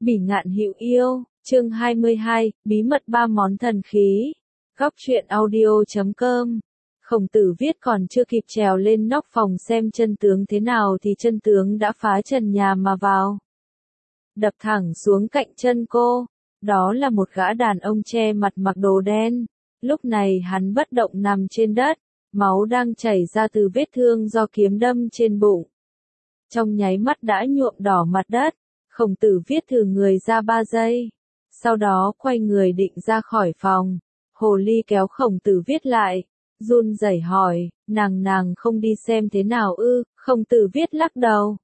Bỉ ngạn hữu yêu, chương 22, bí mật 3 món thần khí. Góc truyện audio.com. Khổng Tử viết còn chưa kịp trèo lên nóc phòng xem chân tướng thế nào thì chân tướng đã phá trần nhà mà vào. Đập thẳng xuống cạnh chân cô. Đó là một gã đàn ông che mặt mặc đồ đen. Lúc này hắn bất động nằm trên đất, máu đang chảy ra từ vết thương do kiếm đâm trên bụng. Trong nháy mắt đã nhuộm đỏ mặt đất. Khổng Tử viết thử người ra 3 giây. Sau đó quay người định ra khỏi phòng. Hồ ly kéo Khổng Tử viết lại. Run rẩy hỏi, nàng không đi xem thế nào ư? Khổng Tử viết lắc đầu.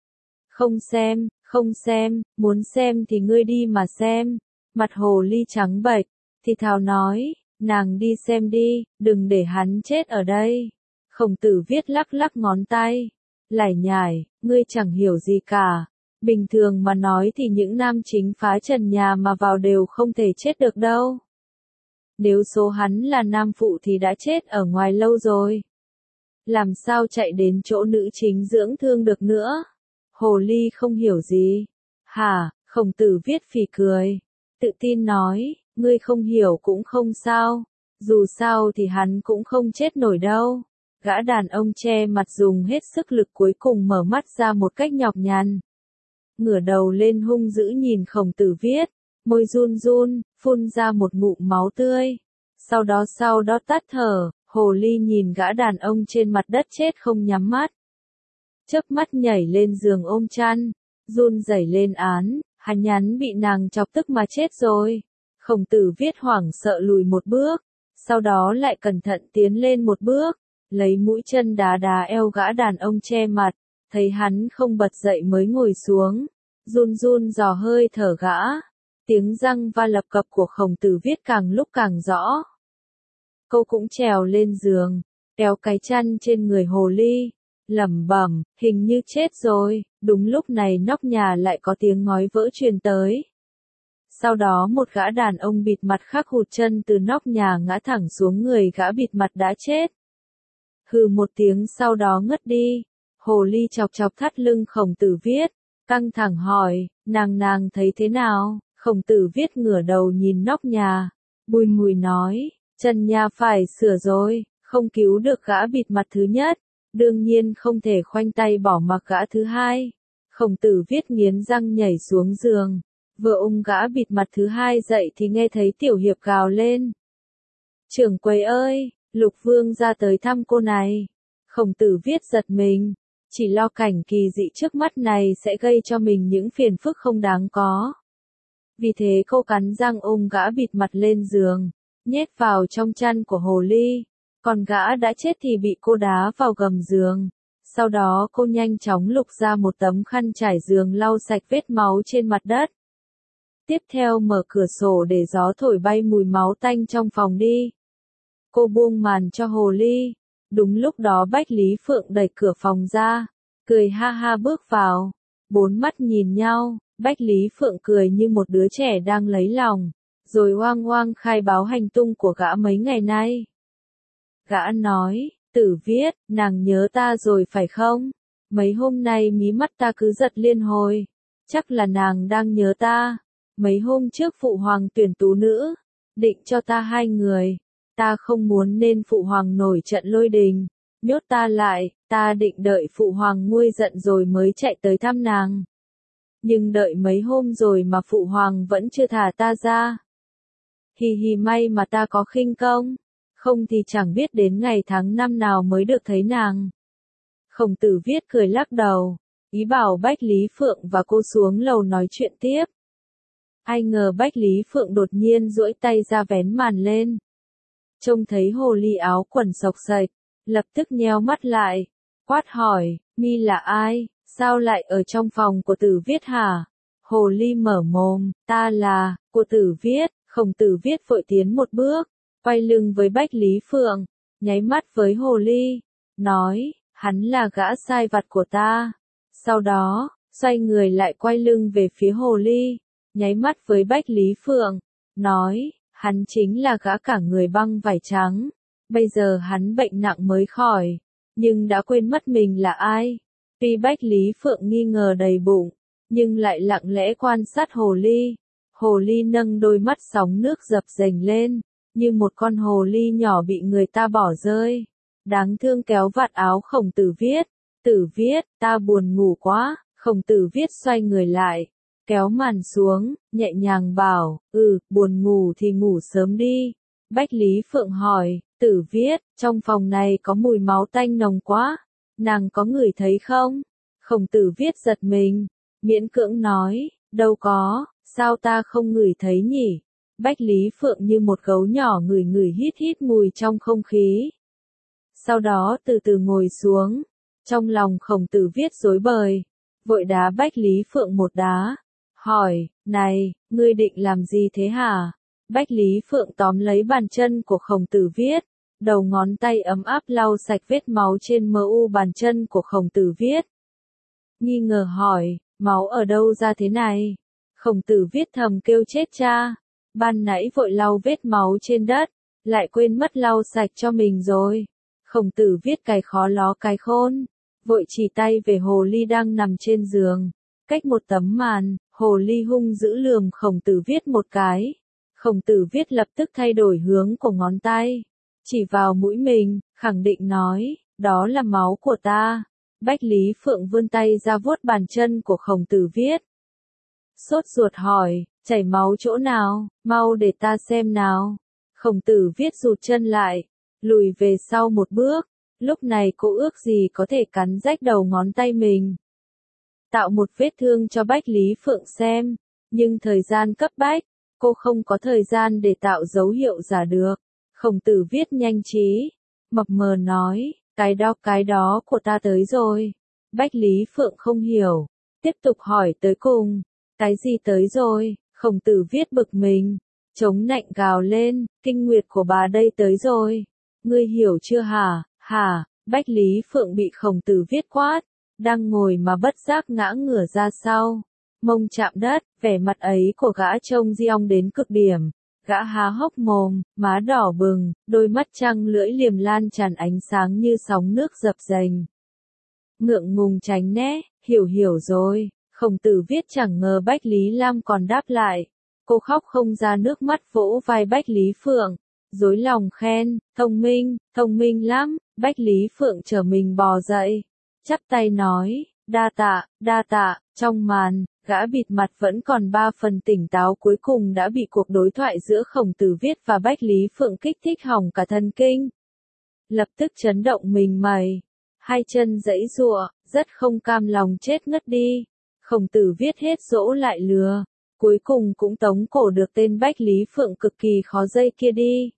Không xem, muốn xem thì ngươi đi mà xem. Mặt hồ ly trắng bệch, thì thào nói, nàng đi xem đi, đừng để hắn chết ở đây. Khổng Tử viết lắc lắc ngón tay. Lải nhải, ngươi chẳng hiểu gì cả. Bình thường mà nói thì những nam chính phá trần nhà mà vào đều không thể chết được đâu. Nếu số hắn là nam phụ thì đã chết ở ngoài lâu rồi. Làm sao chạy đến chỗ nữ chính dưỡng thương được nữa? Hồ ly không hiểu gì. Hả? Khổng Tử viết phì cười. Tự tin nói, ngươi không hiểu cũng không sao. Dù sao thì hắn cũng không chết nổi đâu. Gã đàn ông che mặt dùng hết sức lực cuối cùng mở mắt ra một cách nhọc nhằn. Ngửa đầu lên hung dữ nhìn Khổng Tử viết, môi run run, phun ra một ngụm máu tươi. Sau đó tắt thở, hồ ly nhìn gã đàn ông trên mặt đất chết không nhắm mắt. Chớp mắt nhảy lên giường ôm chăn, run rẩy lên án, hắn nhắn bị nàng chọc tức mà chết rồi. Khổng Tử viết hoảng sợ lùi một bước, sau đó lại cẩn thận tiến lên một bước, lấy mũi chân đá đá eo gã đàn ông che mặt. Thấy hắn không bật dậy mới ngồi xuống, run run dò hơi thở gã. Tiếng răng va lập cập của Khổng Tử viết càng lúc càng rõ. Cô cũng trèo lên giường, kéo cái chăn trên người hồ ly, lẩm bẩm, hình như chết rồi. Đúng lúc này nóc nhà lại có tiếng ngói vỡ truyền tới. Sau đó một gã đàn ông bịt mặt khắc hụt chân từ nóc nhà ngã thẳng xuống người gã bịt mặt đã chết. Hừ một tiếng sau đó ngất đi. Hồ ly chọc chọc thắt lưng Khổng Tử viết, căng thẳng hỏi, nàng thấy thế nào? Khổng Tử viết ngửa đầu nhìn nóc nhà, bùi ngùi nói, trần nhà phải sửa rồi, không cứu được gã bịt mặt thứ nhất, đương nhiên không thể khoanh tay bỏ mặc gã thứ hai. Khổng Tử viết nghiến răng nhảy xuống giường, vừa ôm gã bịt mặt thứ hai dậy thì nghe thấy Tiểu Hiệp gào lên. Trưởng quầy ơi, Lục Vương ra tới thăm cô này. Khổng Tử viết giật mình. Chỉ lo cảnh kỳ dị trước mắt này sẽ gây cho mình những phiền phức không đáng có. Vì thế cô cắn răng ôm gã bịt mặt lên giường, nhét vào trong chăn của hồ ly. Còn gã đã chết thì bị cô đá vào gầm giường. Sau đó cô nhanh chóng lục ra một tấm khăn trải giường lau sạch vết máu trên mặt đất. Tiếp theo mở cửa sổ để gió thổi bay mùi máu tanh trong phòng đi. Cô buông màn cho hồ ly. Đúng lúc đó Bách Lý Phượng đẩy cửa phòng ra, cười ha ha bước vào. Bốn mắt nhìn nhau, Bách Lý Phượng cười như một đứa trẻ đang lấy lòng, rồi oang oang khai báo hành tung của gã mấy ngày nay. Gã nói, Tử viết, nàng nhớ ta rồi phải không? Mấy hôm nay mí mắt ta cứ giật liên hồi, chắc là nàng đang nhớ ta. Mấy hôm trước phụ hoàng tuyển tú nữ, định cho ta 2 người. Ta không muốn nên phụ hoàng nổi trận lôi đình, nhốt ta lại, ta định đợi phụ hoàng nguôi giận rồi mới chạy tới thăm nàng. Nhưng đợi mấy hôm rồi mà phụ hoàng vẫn chưa thả ta ra. Hì hì may mà ta có khinh công, không thì chẳng biết đến ngày tháng năm nào mới được thấy nàng. Khổng Tử viết cười lắc đầu, ý bảo Bách Lý Phượng và cô xuống lầu nói chuyện tiếp. Ai ngờ Bách Lý Phượng đột nhiên duỗi tay ra vén màn lên. Trông thấy hồ ly áo quần xộc xệch, lập tức nheo mắt lại, quát hỏi, mi là ai, sao lại ở trong phòng của Tử viết hả? Hồ ly mở mồm, ta là, của Tử viết. Khổng Tử viết vội tiến một bước, quay lưng với Bách Lý Phượng, nháy mắt với hồ ly, nói, hắn là gã sai vặt của ta. Sau đó, xoay người lại quay lưng về phía hồ ly, nháy mắt với Bách Lý Phượng, nói, hắn chính là gã cả người băng vải trắng. Bây giờ hắn bệnh nặng mới khỏi, nhưng đã quên mất mình là ai. Tuy Bách Lý Phượng nghi ngờ đầy bụng, nhưng lại lặng lẽ quan sát hồ ly. Hồ ly nâng đôi mắt sóng nước dập dềnh lên, như một con hồ ly nhỏ bị người ta bỏ rơi. Đáng thương kéo vạt áo Khổng Tử Viết. Tử Viết, ta buồn ngủ quá. Khổng Tử Viết xoay người lại, kéo màn xuống, nhẹ nhàng bảo, buồn ngủ thì ngủ sớm đi. Bách Lý Phượng hỏi, Tử Viết, trong phòng này có mùi máu tanh nồng quá, nàng có ngửi thấy không? Khổng Tử Viết giật mình, miễn cưỡng nói, đâu có, sao ta không ngửi thấy nhỉ? Bách Lý Phượng như một gấu nhỏ ngửi ngửi hít hít mùi trong không khí. Sau đó từ từ ngồi xuống, trong lòng Khổng Tử Viết rối bời, vội đá Bách Lý Phượng một đá, hỏi, này, ngươi định làm gì thế hả? Bách Lý Phượng tóm lấy bàn chân của Khổng Tử Viết, đầu ngón tay ấm áp lau sạch vết máu trên mu bàn chân của Khổng Tử Viết. Nghi ngờ hỏi, máu ở đâu ra thế này? Khổng Tử Viết thầm kêu chết cha, ban nãy vội lau vết máu trên đất, lại quên mất lau sạch cho mình rồi. Khổng Tử Viết cái khó ló cái khôn, vội chỉ tay về hồ ly đang nằm trên giường, cách một tấm màn, hồ ly hung dữ lườm Khổng Tử Viết một cái. Khổng Tử Viết lập tức thay đổi hướng của ngón tay, chỉ vào mũi mình, khẳng định nói, đó là máu của ta. Bách Lý Phượng vươn tay ra vuốt bàn chân của Khổng Tử Viết. Sốt ruột hỏi, chảy máu chỗ nào, mau để ta xem nào. Khổng Tử Viết rụt chân lại, lùi về sau một bước, lúc này cô ước gì có thể cắn rách đầu ngón tay mình, tạo một vết thương cho Bách Lý Phượng xem, nhưng thời gian cấp bách, cô không có thời gian để tạo dấu hiệu giả được. Khổng Tử Viết nhanh trí, mập mờ nói, cái đó của ta tới rồi. Bách Lý Phượng không hiểu, tiếp tục hỏi tới cùng, cái gì tới rồi? Khổng Tử Viết bực mình, chống nạnh gào lên, kinh nguyệt của bà đây tới rồi. Ngươi hiểu chưa hả? Hả? Bách Lý Phượng bị Khổng Tử Viết quát, đang ngồi mà bất giác ngã ngửa ra sau, mông chạm đất, vẻ mặt ấy của gã trông diong đến cực điểm. Gã há hốc mồm, má đỏ bừng, đôi mắt trăng lưỡi liềm lan tràn ánh sáng như sóng nước dập dềnh. Ngượng ngùng tránh né, hiểu rồi. Khổng Tử Viết chẳng ngờ Bách Lý Lam còn đáp lại. Cô khóc không ra nước mắt vỗ vai Bách Lý Phượng, dối lòng khen, thông minh lắm. Bách Lý Phượng trở mình bò dậy, chắp tay nói, đa tạ. Trong màn, gã bịt mặt vẫn còn 3 phần tỉnh táo cuối cùng đã bị cuộc đối thoại giữa Khổng Tử Viết và Bách Lý Phượng kích thích hỏng cả thần kinh. Lập tức chấn động mình mày, hai chân giãy giụa, rất không cam lòng chết ngất đi. Khổng Tử Viết hết dỗ lại lừa, cuối cùng cũng tống cổ được tên Bách Lý Phượng cực kỳ khó dây kia đi.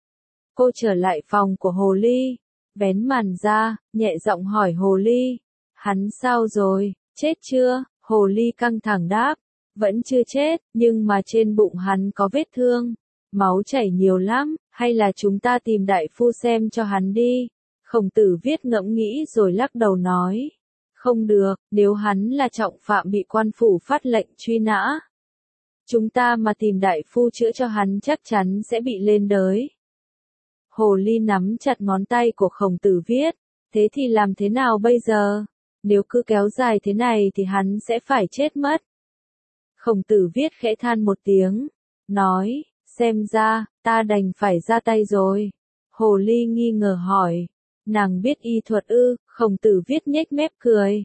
Cô trở lại phòng của hồ ly, vén màn ra, nhẹ giọng hỏi hồ ly, hắn sao rồi, chết chưa? Hồ ly căng thẳng đáp, vẫn chưa chết, nhưng mà trên bụng hắn có vết thương, máu chảy nhiều lắm, hay là chúng ta tìm đại phu xem cho hắn đi. Khổng Tử Viết ngẫm nghĩ rồi lắc đầu nói, không được, nếu hắn là trọng phạm bị quan phủ phát lệnh truy nã, chúng ta mà tìm đại phu chữa cho hắn chắc chắn sẽ bị lên đới. Hồ ly nắm chặt ngón tay của Khổng Tử Viết, thế thì làm thế nào bây giờ? Nếu cứ kéo dài thế này thì hắn sẽ phải chết mất. Khổng Tử Viết khẽ than một tiếng, nói, xem ra, ta đành phải ra tay rồi. Hồ ly nghi ngờ hỏi, nàng biết y thuật ư? Khổng Tử Viết nhếch mép cười.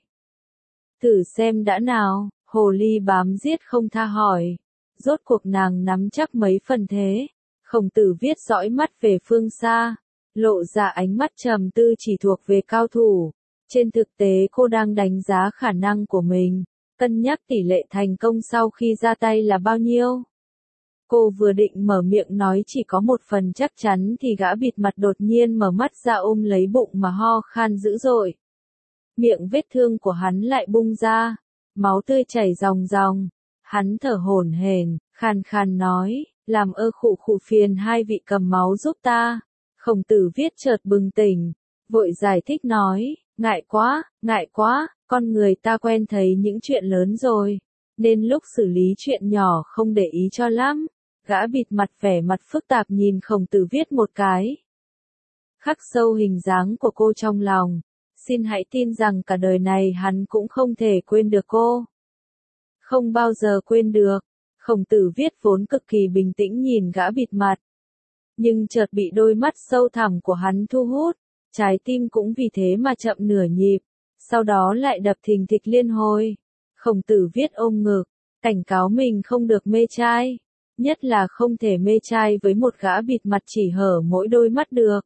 Thử xem đã nào, hồ ly bám giết không tha hỏi, rốt cuộc nàng nắm chắc mấy phần thế? Khổng Tử Viết dõi mắt về phương xa, lộ ra ánh mắt trầm tư chỉ thuộc về cao thủ. Trên thực tế cô đang đánh giá khả năng của mình, cân nhắc tỷ lệ thành công sau khi ra tay là bao nhiêu. Cô vừa định mở miệng nói chỉ có 1 phần chắc chắn thì gã bịt mặt đột nhiên mở mắt ra ôm lấy bụng mà ho khan dữ dội. Miệng vết thương của hắn lại bung ra, máu tươi chảy ròng ròng. Hắn thở hổn hển, khàn khàn nói, làm ơ khụ phiền hai vị cầm máu giúp ta. Khổng Tử Viết chợt bừng tỉnh, vội giải thích nói, ngại quá, con người ta quen thấy những chuyện lớn rồi, nên lúc xử lý chuyện nhỏ không để ý cho lắm. Gã bịt mặt vẻ mặt phức tạp nhìn Khổng Tử Viết một cái, khắc sâu hình dáng của cô trong lòng, xin hãy tin rằng cả đời này hắn cũng không thể quên được cô. không bao giờ quên được. Khổng Tử Viết vốn cực kỳ bình tĩnh nhìn gã bịt mặt. Nhưng chợt bị đôi mắt sâu thẳm của hắn thu hút, trái tim cũng vì thế mà chậm nửa nhịp, sau đó lại đập thình thịch liên hồi. Khổng Tử Viết ôm ngực, cảnh cáo mình không được mê trai, nhất là không thể mê trai với một gã bịt mặt chỉ hở mỗi đôi mắt được.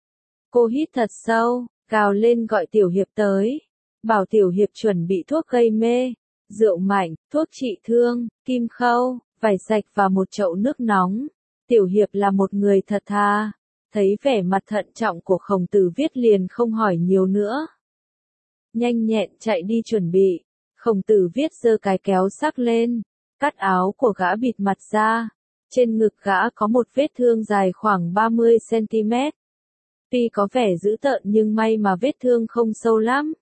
Cô hít thật sâu, gào lên gọi Tiểu Hiệp tới, bảo Tiểu Hiệp chuẩn bị thuốc gây mê, rượu mạnh, thuốc trị thương, kim khâu, vải sạch và một chậu nước nóng. Tiểu Hiệp là một người thật thà, thấy vẻ mặt thận trọng của Khổng Tử Viết liền không hỏi nhiều nữa. Nhanh nhẹn chạy đi chuẩn bị, Khổng Tử Viết giơ cái kéo sắc lên, cắt áo của gã bịt mặt ra, trên ngực gã có một vết thương dài khoảng 30 cm. Tuy có vẻ dữ tợn nhưng may mà vết thương không sâu lắm.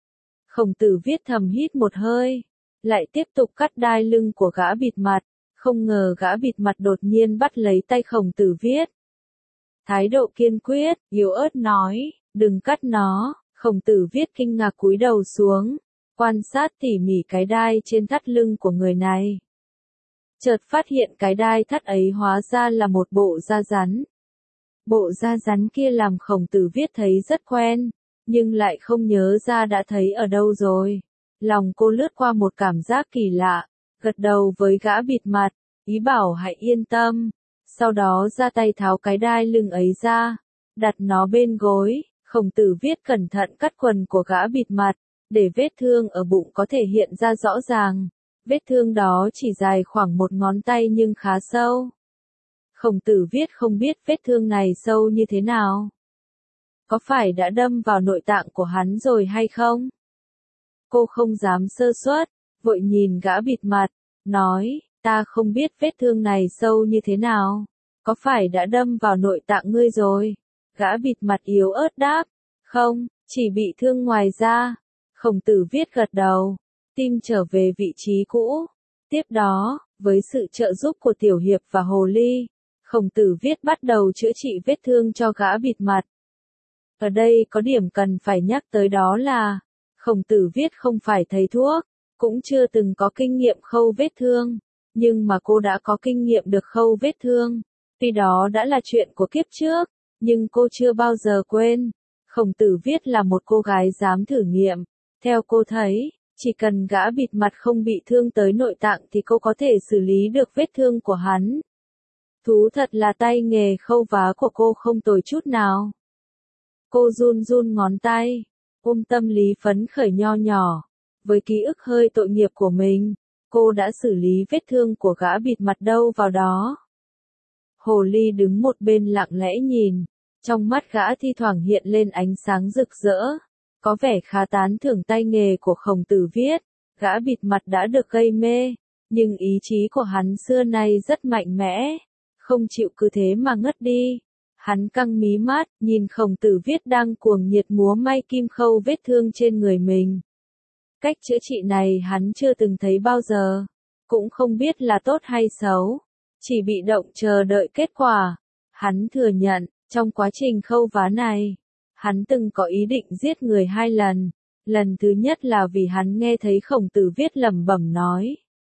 Khổng Tử Viết thầm hít một hơi, lại tiếp tục cắt đai lưng của gã bịt mặt, không ngờ gã bịt mặt đột nhiên bắt lấy tay Khổng Tử Viết. Thái độ kiên quyết, yếu ớt nói, đừng cắt nó. Khổng Tử Viết kinh ngạc cúi đầu xuống, quan sát tỉ mỉ cái đai trên thắt lưng của người này. Chợt phát hiện cái đai thắt ấy hóa ra là một bộ da rắn. Bộ da rắn kia làm Khổng Tử Viết thấy rất quen, nhưng lại không nhớ ra đã thấy ở đâu rồi. Lòng cô lướt qua một cảm giác kỳ lạ, gật đầu với gã bịt mặt, ý bảo hãy yên tâm. Sau đó ra tay tháo cái đai lưng ấy ra, đặt nó bên gối. Khổng Tử Viết cẩn thận cắt quần của gã bịt mặt, để vết thương ở bụng có thể hiện ra rõ ràng. Vết thương đó chỉ dài khoảng một ngón tay nhưng khá sâu. Khổng Tử Viết không biết vết thương này sâu như thế nào. Có phải đã đâm vào nội tạng của hắn rồi hay không? Cô không dám sơ suất, vội nhìn gã bịt mặt, nói, ta không biết vết thương này sâu như thế nào. Có phải đã đâm vào nội tạng ngươi rồi? Gã bịt mặt yếu ớt đáp, không, chỉ bị thương ngoài da. Khổng Tử Viết gật đầu, tim trở về vị trí cũ. Tiếp đó, với sự trợ giúp của Tiểu Hiệp và Hồ Ly, Khổng Tử Viết bắt đầu chữa trị vết thương cho gã bịt mặt. Ở đây có điểm cần phải nhắc tới đó là, Khổng Tử Viết không phải thầy thuốc, cũng chưa từng có kinh nghiệm khâu vết thương, nhưng mà cô đã có kinh nghiệm được khâu vết thương. Tuy đó đã là chuyện của kiếp trước, nhưng cô chưa bao giờ quên. Khổng Tử Viết là một cô gái dám thử nghiệm. Theo cô thấy, chỉ cần gã bịt mặt không bị thương tới nội tạng thì cô có thể xử lý được vết thương của hắn. Thú thật là tay nghề khâu vá của cô không tồi chút nào. Cô run run ngón tay, ôm tâm lý phấn khởi nho nhỏ. Với ký ức hơi tội nghiệp của mình, cô đã xử lý vết thương của gã bịt mặt đâu vào đó. Hồ Ly đứng một bên lặng lẽ nhìn, trong mắt gã thi thoảng hiện lên ánh sáng rực rỡ, có vẻ khá tán thưởng tay nghề của Khổng Tử Viết. Gã bịt mặt đã được gây mê, nhưng ý chí của hắn xưa nay rất mạnh mẽ, không chịu cứ thế mà ngất đi. Hắn căng mí mắt, nhìn Khổng Tử Viết đang cuồng nhiệt múa may kim khâu vết thương trên người mình. Cách chữa trị này hắn chưa từng thấy bao giờ, cũng không biết là tốt hay xấu, chỉ bị động chờ đợi kết quả. Hắn thừa nhận, trong quá trình khâu vá này, hắn từng có ý định giết người 2 lần. Lần thứ nhất là vì hắn nghe thấy Khổng Tử Viết lẩm bẩm nói.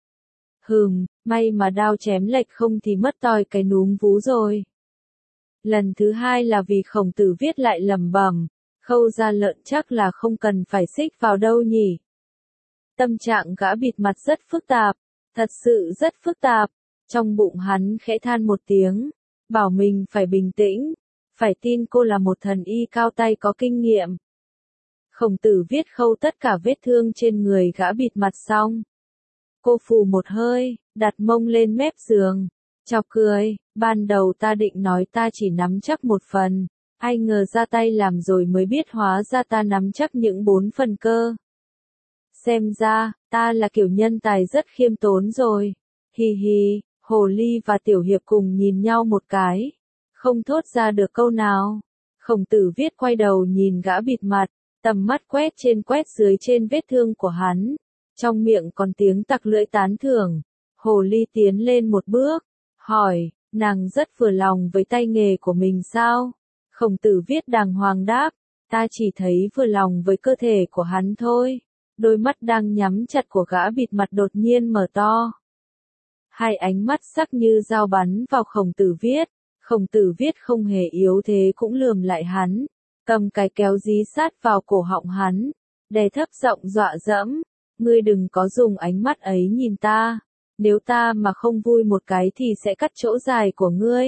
May mà đao chém lệch không thì mất toi cái núm vú rồi. Lần thứ hai là vì Khổng Tử Viết lại lẩm bẩm, khâu da lợn chắc là không cần phải xích vào đâu nhỉ. Tâm trạng gã bịt mặt rất phức tạp, thật sự rất phức tạp. Trong bụng hắn khẽ than một tiếng, bảo mình phải bình tĩnh, phải tin cô là một thần y cao tay có kinh nghiệm. Khổng Tử Viết khâu tất cả vết thương trên người gã bịt mặt xong. Cô phù một hơi, đặt mông lên mép giường, chọc cười, ban đầu ta định nói ta chỉ nắm chắc 1 phần, ai ngờ ra tay làm rồi mới biết hóa ra ta nắm chắc những 4 phần cơ. Xem ra, ta là kiểu nhân tài rất khiêm tốn rồi. Hi hi, Hồ Ly và Tiểu Hiệp cùng nhìn nhau một cái, không thốt ra được câu nào. Khổng Tử Viết quay đầu nhìn gã bịt mặt, tầm mắt quét trên quét dưới trên vết thương của hắn, trong miệng còn tiếng tặc lưỡi tán thưởng. Hồ Ly tiến lên một bước, hỏi, nàng rất vừa lòng với tay nghề của mình sao? Khổng Tử Viết đàng hoàng đáp, ta chỉ thấy vừa lòng với cơ thể của hắn thôi. đôi mắt đang nhắm chặt của gã bịt mặt đột nhiên mở to. Hai ánh mắt sắc như dao bắn vào Khổng Tử Viết. Khổng Tử Viết không hề yếu thế cũng lườm lại hắn, cầm cái kéo dí sát vào cổ họng hắn, đè thấp giọng dọa dẫm, ngươi đừng có dùng ánh mắt ấy nhìn ta, nếu ta mà không vui một cái thì sẽ cắt chỗ dài của ngươi.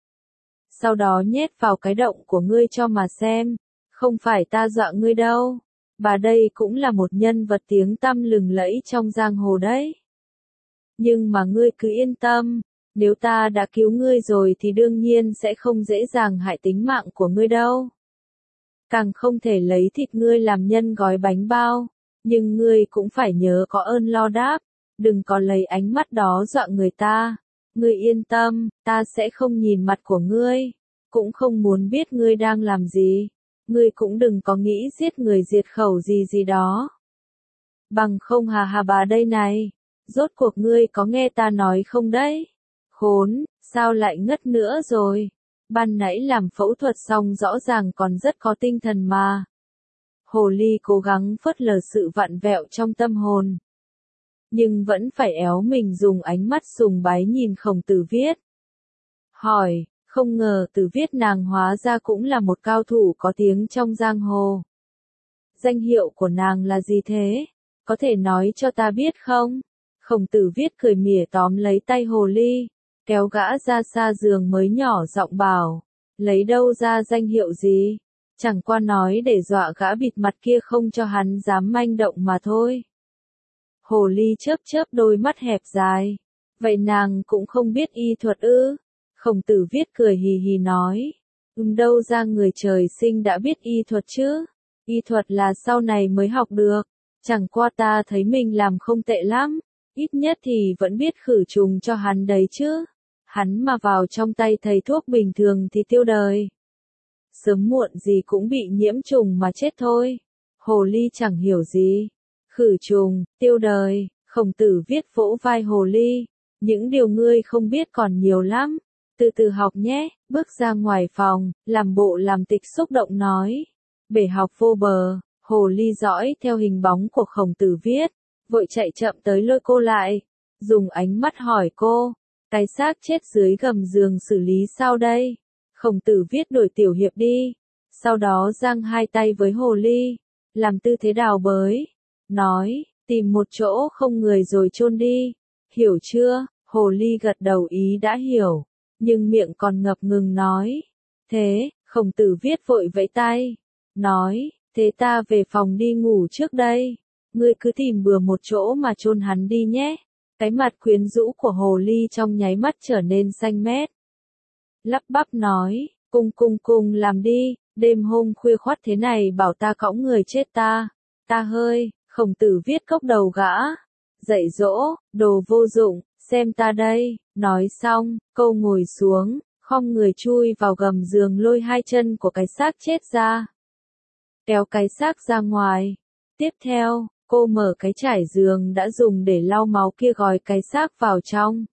Sau đó nhét vào cái động của ngươi cho mà xem, không phải ta dọa ngươi đâu, bà đây cũng là một nhân vật tiếng tăm lừng lẫy trong giang hồ đấy. Nhưng mà ngươi cứ yên tâm, nếu ta đã cứu ngươi rồi thì đương nhiên sẽ không dễ dàng hại tính mạng của ngươi đâu. Càng không thể lấy thịt ngươi làm nhân gói bánh bao, nhưng ngươi cũng phải nhớ có ơn lo đáp, đừng có lấy ánh mắt đó dọa người ta. Ngươi yên tâm, ta sẽ không nhìn mặt của ngươi, cũng không muốn biết ngươi đang làm gì, ngươi cũng đừng có nghĩ giết người diệt khẩu gì gì đó. Bằng không hà hà bà đây này, rốt cuộc ngươi có nghe ta nói không đấy? Khốn, sao lại ngất nữa rồi? Ban nãy làm phẫu thuật xong rõ ràng còn rất có tinh thần mà. Hồ ly cố gắng phớt lờ sự vặn vẹo trong tâm hồn, nhưng vẫn phải éo mình dùng ánh mắt sùng bái nhìn Khổng Tử Viết. Hỏi, không ngờ Tử Viết nàng hóa ra cũng là một cao thủ có tiếng trong giang hồ. Danh hiệu của nàng là gì thế? Có thể nói cho ta biết không? Khổng Tử Viết cười mỉa tóm lấy tay hồ ly, kéo gã ra xa giường mới nhỏ giọng bảo, lấy đâu ra danh hiệu gì? Chẳng qua nói để dọa gã bịt mặt kia không cho hắn dám manh động mà thôi. Hồ ly chớp chớp đôi mắt hẹp dài. Vậy nàng cũng không biết y thuật ư? Khổng Tử Viết cười hì hì nói. Đâu ra người trời sinh đã biết y thuật chứ? Y thuật là sau này mới học được. Chẳng qua ta thấy mình làm không tệ lắm. Ít nhất thì vẫn biết khử trùng cho hắn đấy chứ. Hắn mà vào trong tay thầy thuốc bình thường thì tiêu đời. Sớm muộn gì cũng bị nhiễm trùng mà chết thôi. Hồ ly chẳng hiểu gì. Khử trùng, tiêu đời, Khổng Tử Viết vỗ vai hồ ly. Những điều ngươi không biết còn nhiều lắm. Từ từ học nhé, bước ra ngoài phòng, làm bộ làm tịch xúc động nói. Bể học vô bờ, hồ ly dõi theo hình bóng của Khổng Tử Viết, vội chạy chậm tới lôi cô lại. Dùng ánh mắt hỏi cô, cái xác chết dưới gầm giường xử lý sao đây? Khổng Tử Viết đổi tiểu hiệp đi. Sau đó giang hai tay với hồ ly, làm tư thế đào bới. Nói, tìm một chỗ không người rồi chôn đi. Hiểu chưa? Hồ ly gật đầu ý đã hiểu, nhưng miệng còn ngập ngừng nói. Thế, Khổng Tử Viết vội vẫy tay. Nói, thế ta về phòng đi ngủ trước đây. Ngươi cứ tìm bừa một chỗ mà chôn hắn đi nhé. Cái mặt quyến rũ của hồ ly trong nháy mắt trở nên xanh mét. Lắp bắp nói, cùng làm đi, đêm hôm khuya khoắt thế này bảo ta cõng người chết ta. Ta hơi, Khổng Tử Viết cốc đầu gã. Dạy dỗ, đồ vô dụng, xem ta đây. Nói xong, câu ngồi xuống, khom người chui vào gầm giường lôi hai chân của cái xác chết ra. Kéo cái xác ra ngoài. Tiếp theo, cô mở cái trải giường đã dùng để lau máu kia gói cái xác vào trong.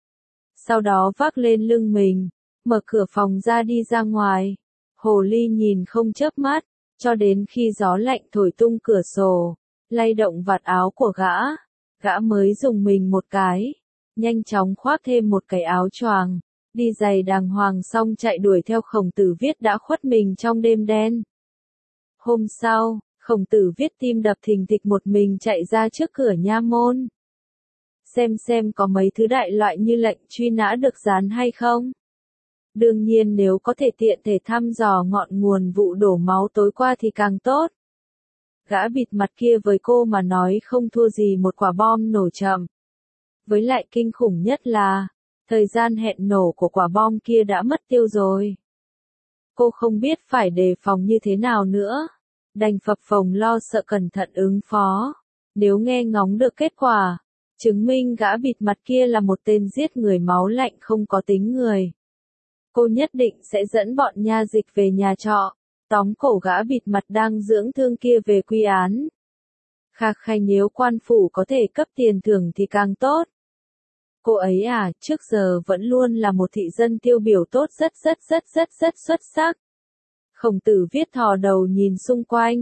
Sau đó vác lên lưng mình, mở cửa phòng ra đi ra ngoài. Hồ ly nhìn không chớp mắt, cho đến khi gió lạnh thổi tung cửa sổ, lay động vạt áo của gã. Gã mới dùng mình một cái, nhanh chóng khoác thêm một cái áo choàng, đi giày đàng hoàng xong chạy đuổi theo Khổng Tử Viết đã khuất mình trong đêm đen. Hôm sau, Khổng Tử Viết tim đập thình thịch một mình chạy ra trước cửa nha môn. Xem có mấy thứ đại loại như lệnh truy nã được dán hay không. Đương nhiên nếu có thể tiện thể thăm dò ngọn nguồn vụ đổ máu tối qua thì càng tốt. Gã bịt mặt kia với cô mà nói không thua gì một quả bom nổ chậm. Với lại kinh khủng nhất là, thời gian hẹn nổ của quả bom kia đã mất tiêu rồi. Cô không biết phải đề phòng như thế nào nữa. Đành phập phồng lo sợ cẩn thận ứng phó. Nếu nghe ngóng được kết quả, chứng minh gã bịt mặt kia là một tên giết người máu lạnh không có tính người. Cô nhất định sẽ dẫn bọn nha dịch về nhà trọ, tóm cổ gã bịt mặt đang dưỡng thương kia về quy án. Khạc khai nếu quan phủ có thể cấp tiền thưởng thì càng tốt. Cô ấy trước giờ vẫn luôn là một thị dân tiêu biểu tốt rất xuất sắc. Khổng Tử Viết thò đầu nhìn xung quanh,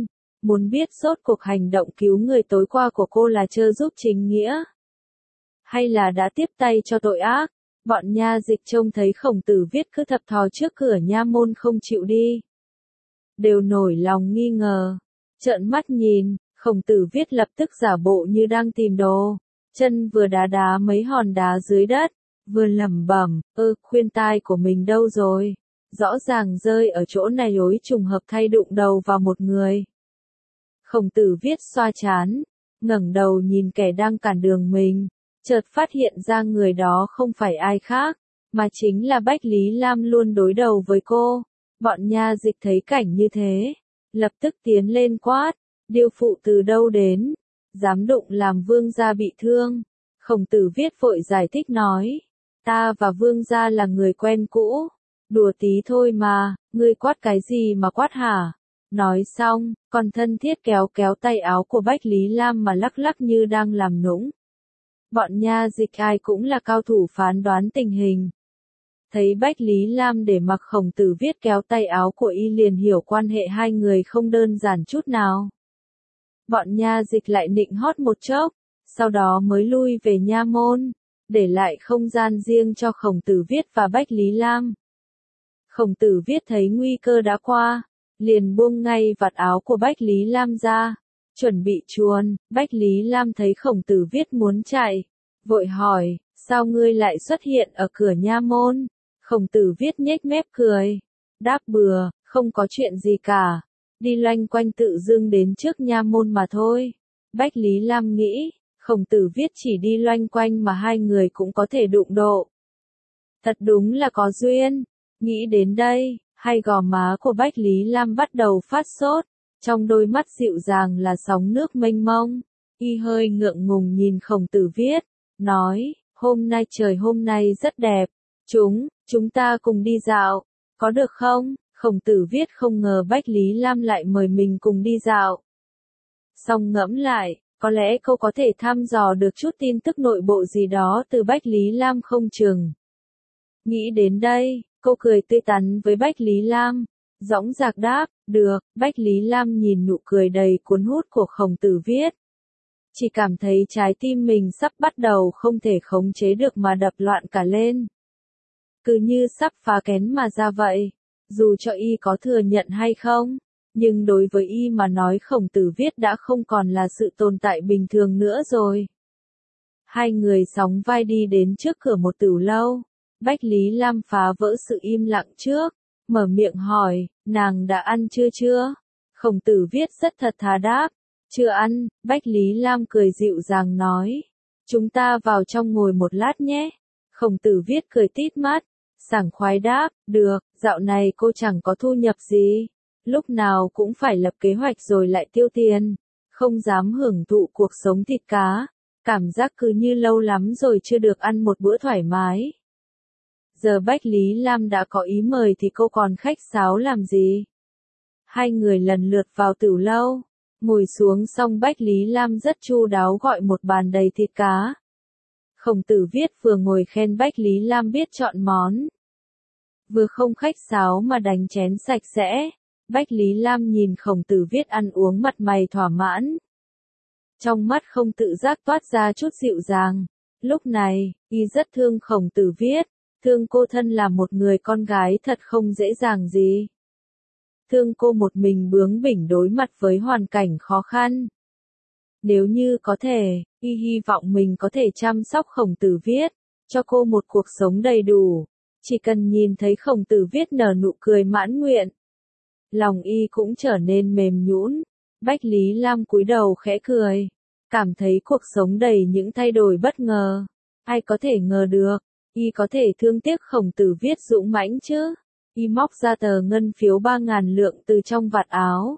muốn biết rốt cuộc hành động cứu người tối qua của cô là trơ giúp chính nghĩa, hay là đã tiếp tay cho tội ác. Bọn nha dịch trông thấy Khổng Tử Viết cứ thập thò trước cửa nha môn không chịu đi, đều nổi lòng nghi ngờ, trợn mắt nhìn. Khổng Tử Viết lập tức giả bộ như đang tìm đồ, chân vừa đá đá mấy hòn đá dưới đất, vừa lẩm bẩm, khuyên tai của mình đâu rồi? Rõ ràng rơi ở chỗ này, lối trùng hợp thay đụng đầu vào một người. Khổng Tử Viết xoa trán, ngẩng đầu nhìn kẻ đang cản đường mình, chợt phát hiện ra người đó không phải ai khác, mà chính là Bách Lý Lam luôn đối đầu với cô. Bọn nha dịch thấy cảnh như thế, lập tức tiến lên quát, điêu phụ từ đâu đến, dám đụng làm vương gia bị thương. Khổng Tử Viết vội giải thích nói, ta và vương gia là người quen cũ, đùa tí thôi mà, ngươi quát cái gì mà quát hả? Nói xong, còn thân thiết kéo kéo tay áo của Bách Lý Lam mà lắc lắc như đang làm nũng. Bọn nha dịch ai cũng là cao thủ phán đoán tình hình. Thấy Bách Lý Lam để mặc Khổng Tử Viết kéo tay áo của y liền hiểu quan hệ hai người không đơn giản chút nào. Bọn nha dịch lại nịnh hót một chốc, sau đó mới lui về nha môn, để lại không gian riêng cho Khổng Tử Viết và Bách Lý Lam. Khổng Tử Viết thấy nguy cơ đã qua, liền buông ngay vạt áo của Bách Lý Lam ra, chuẩn bị chuồn. Bách Lý Lam thấy Khổng Tử Viết muốn chạy, vội hỏi, sao ngươi lại xuất hiện ở cửa nha môn? Khổng Tử Viết nhếch mép cười, đáp bừa, không có chuyện gì cả, đi loanh quanh tự dưng đến trước nha môn mà thôi. Bách Lý Lam nghĩ, Khổng Tử Viết chỉ đi loanh quanh mà hai người cũng có thể đụng độ. Thật đúng là có duyên. Nghĩ đến đây, hai gò má của Bách Lý Lam bắt đầu phát sốt, trong đôi mắt dịu dàng là sóng nước mênh mông. Y hơi ngượng ngùng nhìn Khổng Tử Viết, nói, hôm nay rất đẹp, chúng ta cùng đi dạo, có được không? Khổng Tử Viết không ngờ Bách Lý Lam lại mời mình cùng đi dạo. Xong ngẫm lại, có lẽ cô có thể thăm dò được chút tin tức nội bộ gì đó từ Bách Lý Lam không chừng. Nghĩ đến đây, cô cười tươi tắn với Bách Lý Lam, dõng dạc đáp, được. Bách Lý Lam nhìn nụ cười đầy cuốn hút của Khổng Tử Viết, chỉ cảm thấy trái tim mình sắp bắt đầu không thể khống chế được mà đập loạn cả lên. Cứ như sắp phá kén mà ra vậy, dù cho y có thừa nhận hay không, nhưng đối với y mà nói Khổng Tử Viết đã không còn là sự tồn tại bình thường nữa rồi. Hai người sóng vai đi đến trước cửa một tửu lâu. Bách Lý Lam phá vỡ sự im lặng trước, mở miệng hỏi, nàng đã ăn chưa? Khổng Tử Viết rất thật thà đáp, chưa ăn. Bách Lý Lam cười dịu dàng nói, chúng ta vào trong ngồi một lát nhé. Khổng Tử Viết cười tít mắt, sảng khoái đáp, được. Dạo này cô chẳng có thu nhập gì, lúc nào cũng phải lập kế hoạch rồi lại tiêu tiền, không dám hưởng thụ cuộc sống thịt cá, cảm giác cứ như lâu lắm rồi chưa được ăn một bữa thoải mái. Giờ Bách Lý Lam đã có ý mời thì cô còn khách sáo làm gì? Hai người lần lượt vào tửu lâu, ngồi xuống xong Bách Lý Lam rất chu đáo gọi một bàn đầy thịt cá. Khổng Tử Viết vừa ngồi khen Bách Lý Lam biết chọn món, vừa không khách sáo mà đánh chén sạch sẽ. Bách Lý Lam nhìn Khổng Tử Viết ăn uống mặt mày thỏa mãn, trong mắt không tự giác toát ra chút dịu dàng. Lúc này, y rất thương Khổng Tử Viết, thương cô thân là một người con gái thật không dễ dàng gì. Thương cô một mình bướng bỉnh đối mặt với hoàn cảnh khó khăn. Nếu như có thể, y hy vọng mình có thể chăm sóc Khổng Tử Viết, cho cô một cuộc sống đầy đủ. Chỉ cần nhìn thấy Khổng Tử Viết nở nụ cười mãn nguyện, lòng y cũng trở nên mềm nhũn. Bách Lý Lam cúi đầu khẽ cười, cảm thấy cuộc sống đầy những thay đổi bất ngờ. Ai có thể ngờ được, y có thể thương tiếc Khổng Tử Viết dũng mãnh chứ. Y móc ra tờ ngân phiếu 3.000 lượng từ trong vạt áo,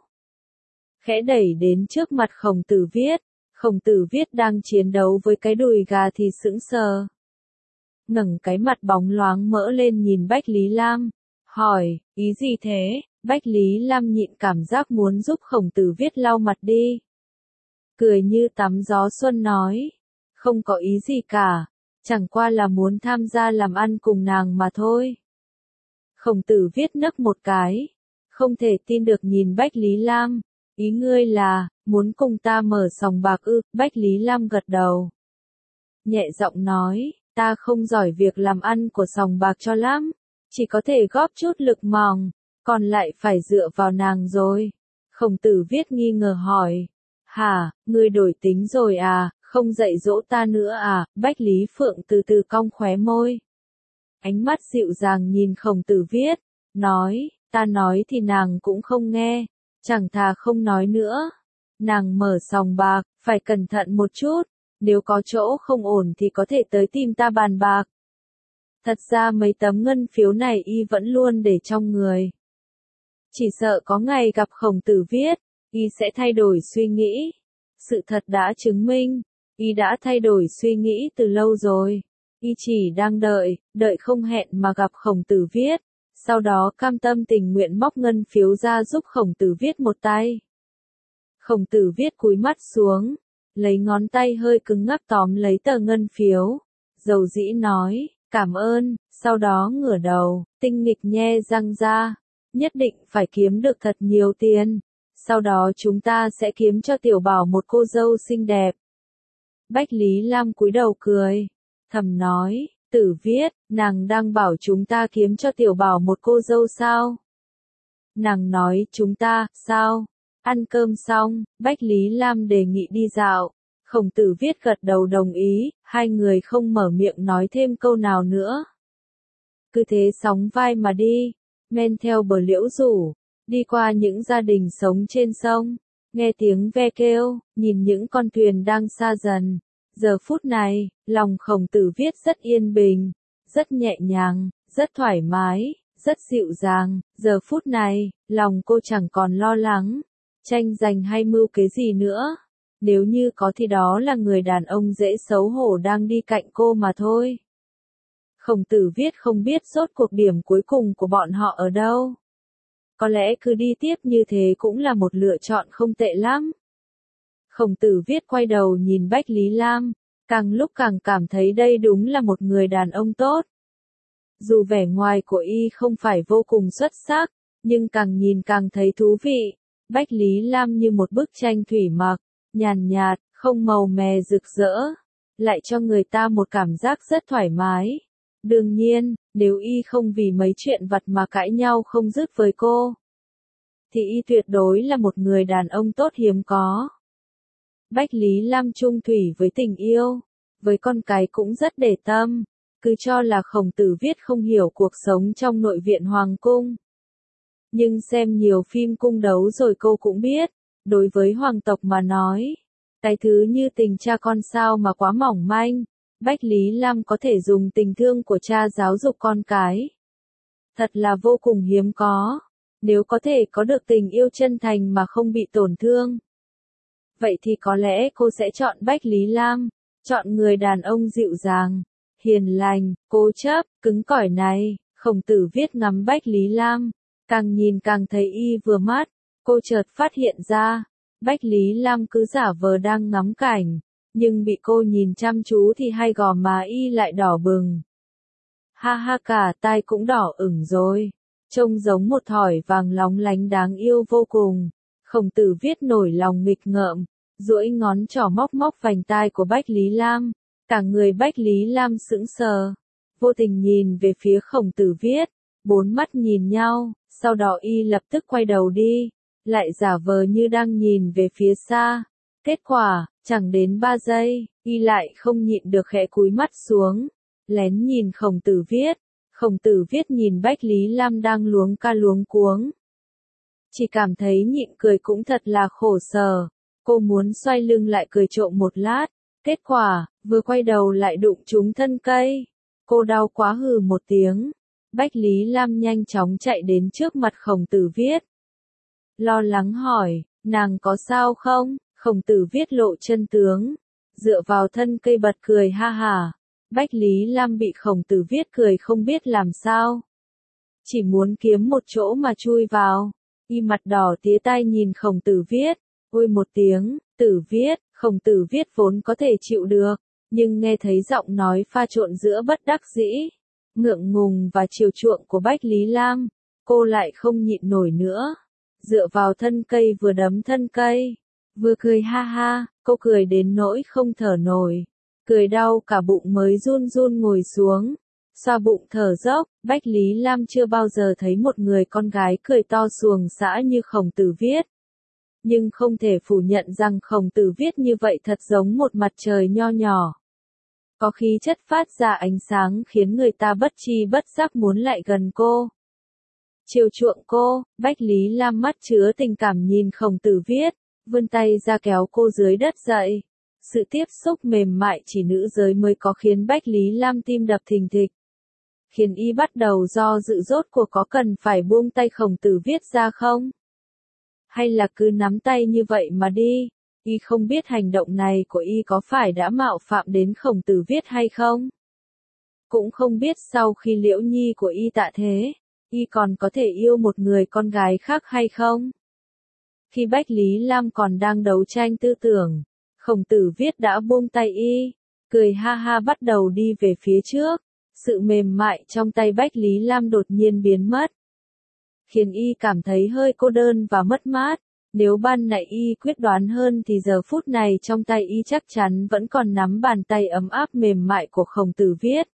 khẽ đẩy đến trước mặt Khổng Tử Viết. Khổng Tử Viết đang chiến đấu với cái đùi gà thì sững sờ, ngẩng cái mặt bóng loáng mỡ lên nhìn Bách Lý Lam, hỏi, ý gì thế? Bách Lý Lam nhịn cảm giác muốn giúp Khổng Tử Viết lau mặt đi, cười như tắm gió xuân nói, không có ý gì cả, chẳng qua là muốn tham gia làm ăn cùng nàng mà thôi. Khổng Tử Viết nấc một cái, không thể tin được nhìn Bách Lý Lam, Ý ngươi là, muốn cùng ta mở sòng bạc ư? Bách Lý Lam gật đầu. Nhẹ giọng nói, ta không giỏi việc làm ăn của sòng bạc cho lắm, chỉ có thể góp chút lực mỏng, còn lại phải dựa vào nàng rồi. Khổng Tử Viết nghi ngờ hỏi, hả, ngươi đổi tính rồi à, không dạy dỗ ta nữa à? Bách Lý Phượng từ từ cong khóe môi. Ánh mắt dịu dàng nhìn Khổng Tử Viết, nói, ta nói thì nàng cũng không nghe, chẳng thà không nói nữa. Nàng mở sòng bạc, phải cẩn thận một chút, nếu có chỗ không ổn thì có thể tới tìm ta bàn bạc. Thật ra mấy tấm ngân phiếu này y vẫn luôn để trong người. Chỉ sợ có ngày gặp Khổng Tử Viết, y sẽ thay đổi suy nghĩ. Sự thật đã chứng minh, y đã thay đổi suy nghĩ từ lâu rồi. Y chỉ đang đợi không hẹn mà gặp Khổng Tử Viết, sau đó cam tâm tình nguyện móc ngân phiếu ra giúp Khổng Tử Viết một tay. Khổng Tử Viết cúi mắt xuống, lấy ngón tay hơi cứng ngắc tóm lấy tờ ngân phiếu, dầu dĩ nói, cảm ơn, sau đó ngửa đầu, tinh nghịch nhe răng ra, nhất định phải kiếm được thật nhiều tiền, sau đó chúng ta sẽ kiếm cho Tiểu Bảo một cô dâu xinh đẹp. Bách Lý Lam cúi đầu cười, thầm nói, Tử Viết, nàng đang bảo chúng ta kiếm cho Tiểu Bảo một cô dâu sao? Nàng nói chúng ta, sao? Ăn cơm xong, Bách Lý Lam đề nghị đi dạo. Khổng Tử Viết gật đầu đồng ý, hai người không mở miệng nói thêm câu nào nữa. Cứ thế sóng vai mà đi, men theo bờ liễu rủ, đi qua những gia đình sống trên sông, nghe tiếng ve kêu, nhìn những con thuyền đang xa dần. Giờ phút này, lòng Khổng Tử Viết rất yên bình, rất nhẹ nhàng, rất thoải mái, rất dịu dàng. Giờ phút này, lòng cô chẳng còn lo lắng, tranh giành hay mưu kế gì nữa. Nếu như có thì đó là người đàn ông dễ xấu hổ đang đi cạnh cô mà thôi. Khổng Tử Viết không biết rốt cuộc điểm cuối cùng của bọn họ ở đâu. Có lẽ cứ đi tiếp như thế cũng là một lựa chọn không tệ lắm. Khổng Tử Viết quay đầu nhìn Bách Lý Lam, càng lúc càng cảm thấy đây đúng là một người đàn ông tốt. Dù vẻ ngoài của y không phải vô cùng xuất sắc, nhưng càng nhìn càng thấy thú vị. Bách Lý Lam như một bức tranh thủy mặc, nhàn nhạt, không màu mè rực rỡ, lại cho người ta một cảm giác rất thoải mái. Đương nhiên, nếu y không vì mấy chuyện vặt mà cãi nhau không dứt với cô, thì y tuyệt đối là một người đàn ông tốt hiếm có. Bách Lý Lam chung thủy với tình yêu, với con cái cũng rất để tâm, cứ cho là Khổng Tử Viết không hiểu cuộc sống trong nội viện hoàng cung. Nhưng xem nhiều phim cung đấu rồi cô cũng biết, đối với hoàng tộc mà nói, cái thứ như tình cha con sao mà quá mỏng manh. Bách Lý Lam có thể dùng tình thương của cha giáo dục con cái. Thật là vô cùng hiếm có. Nếu có thể có được tình yêu chân thành mà không bị tổn thương, vậy thì có lẽ cô sẽ chọn Bách Lý Lam, chọn người đàn ông dịu dàng, hiền lành, cố chấp, cứng cỏi này. Khổng Tử Viết ngắm Bách Lý Lam, càng nhìn càng thấy y vừa mắt. Cô chợt phát hiện ra, Bách Lý Lam cứ giả vờ đang ngắm cảnh, nhưng bị cô nhìn chăm chú thì hai gò má y lại đỏ bừng. Ha ha, cả tai cũng đỏ ửng rồi, trông giống một thỏi vàng lóng lánh đáng yêu vô cùng. Khổng Tử Viết nổi lòng nghịch ngợm, duỗi ngón trỏ móc móc vành tai của Bách Lý Lam, cả người Bách Lý Lam sững sờ, vô tình nhìn về phía Khổng Tử Viết, bốn mắt nhìn nhau, sau đó y lập tức quay đầu đi, lại giả vờ như đang nhìn về phía xa. Kết quả, chẳng đến 3 giây, y lại không nhịn được khẽ cúi mắt xuống, lén nhìn Khổng Tử Viết. Khổng Tử Viết nhìn Bách Lý Lam đang luống ca luống cuống, chỉ cảm thấy nhịn cười cũng thật là khổ sở. Cô muốn xoay lưng lại cười trộm một lát, kết quả, vừa quay đầu lại đụng trúng thân cây. Cô đau quá hừ một tiếng. Bách Lý Lam nhanh chóng chạy đến trước mặt Khổng Tử Viết, lo lắng hỏi, nàng có sao không? Khổng Tử Viết lộ chân tướng, dựa vào thân cây bật cười ha hả. Bách Lý Lam bị Khổng Tử Viết cười không biết làm sao, chỉ muốn kiếm một chỗ mà chui vào. Y mặt đỏ tía tai nhìn Khổng Tử Viết, ôi một tiếng. Tử Viết. Khổng Tử Viết vốn có thể chịu được, nhưng nghe thấy giọng nói pha trộn giữa bất đắc dĩ, ngượng ngùng và chiều chuộng của Bách Lý Lam, cô lại không nhịn nổi nữa. dựa vào thân cây vừa đấm thân cây, vừa cười ha ha, cô cười đến nỗi không thở nổi, cười đau cả bụng mới run run ngồi xuống, xoa bụng thở dốc. Bách Lý Lam chưa bao giờ thấy một người con gái cười to xuồng xã như Khổng Tử Viết. Nhưng không thể phủ nhận rằng Khổng Tử Viết như vậy thật giống một mặt trời nho nhỏ. Có khí chất phát ra ánh sáng khiến người ta bất tri bất giác muốn lại gần cô. Chiều chuộng cô, Bách Lý Lam mắt chứa tình cảm nhìn Khổng Tử Viết, vươn tay ra kéo cô dưới đất dậy. Sự tiếp xúc mềm mại chỉ nữ giới mới có khiến Bách Lý Lam tim đập thình thịch. Khiến y bắt đầu do dự rốt cuộc có cần phải buông tay Khổng Tử Viết ra không? Hay là cứ nắm tay như vậy mà đi? Y không biết hành động này của y có phải đã mạo phạm đến Khổng Tử Viết hay không? Cũng không biết sau khi Liễu Nhi của y tạ thế, y còn có thể yêu một người con gái khác hay không? Khi Bách Lý Lam còn đang đấu tranh tư tưởng, Khổng Tử Viết đã buông tay y, cười ha ha bắt đầu đi về phía trước. Sự mềm mại trong tay Bách Lý Lam đột nhiên biến mất, khiến y cảm thấy hơi cô đơn và mất mát. Nếu ban nãy y quyết đoán hơn thì giờ phút này trong tay y chắc chắn vẫn còn nắm bàn tay ấm áp mềm mại của Khổng Tử Viết.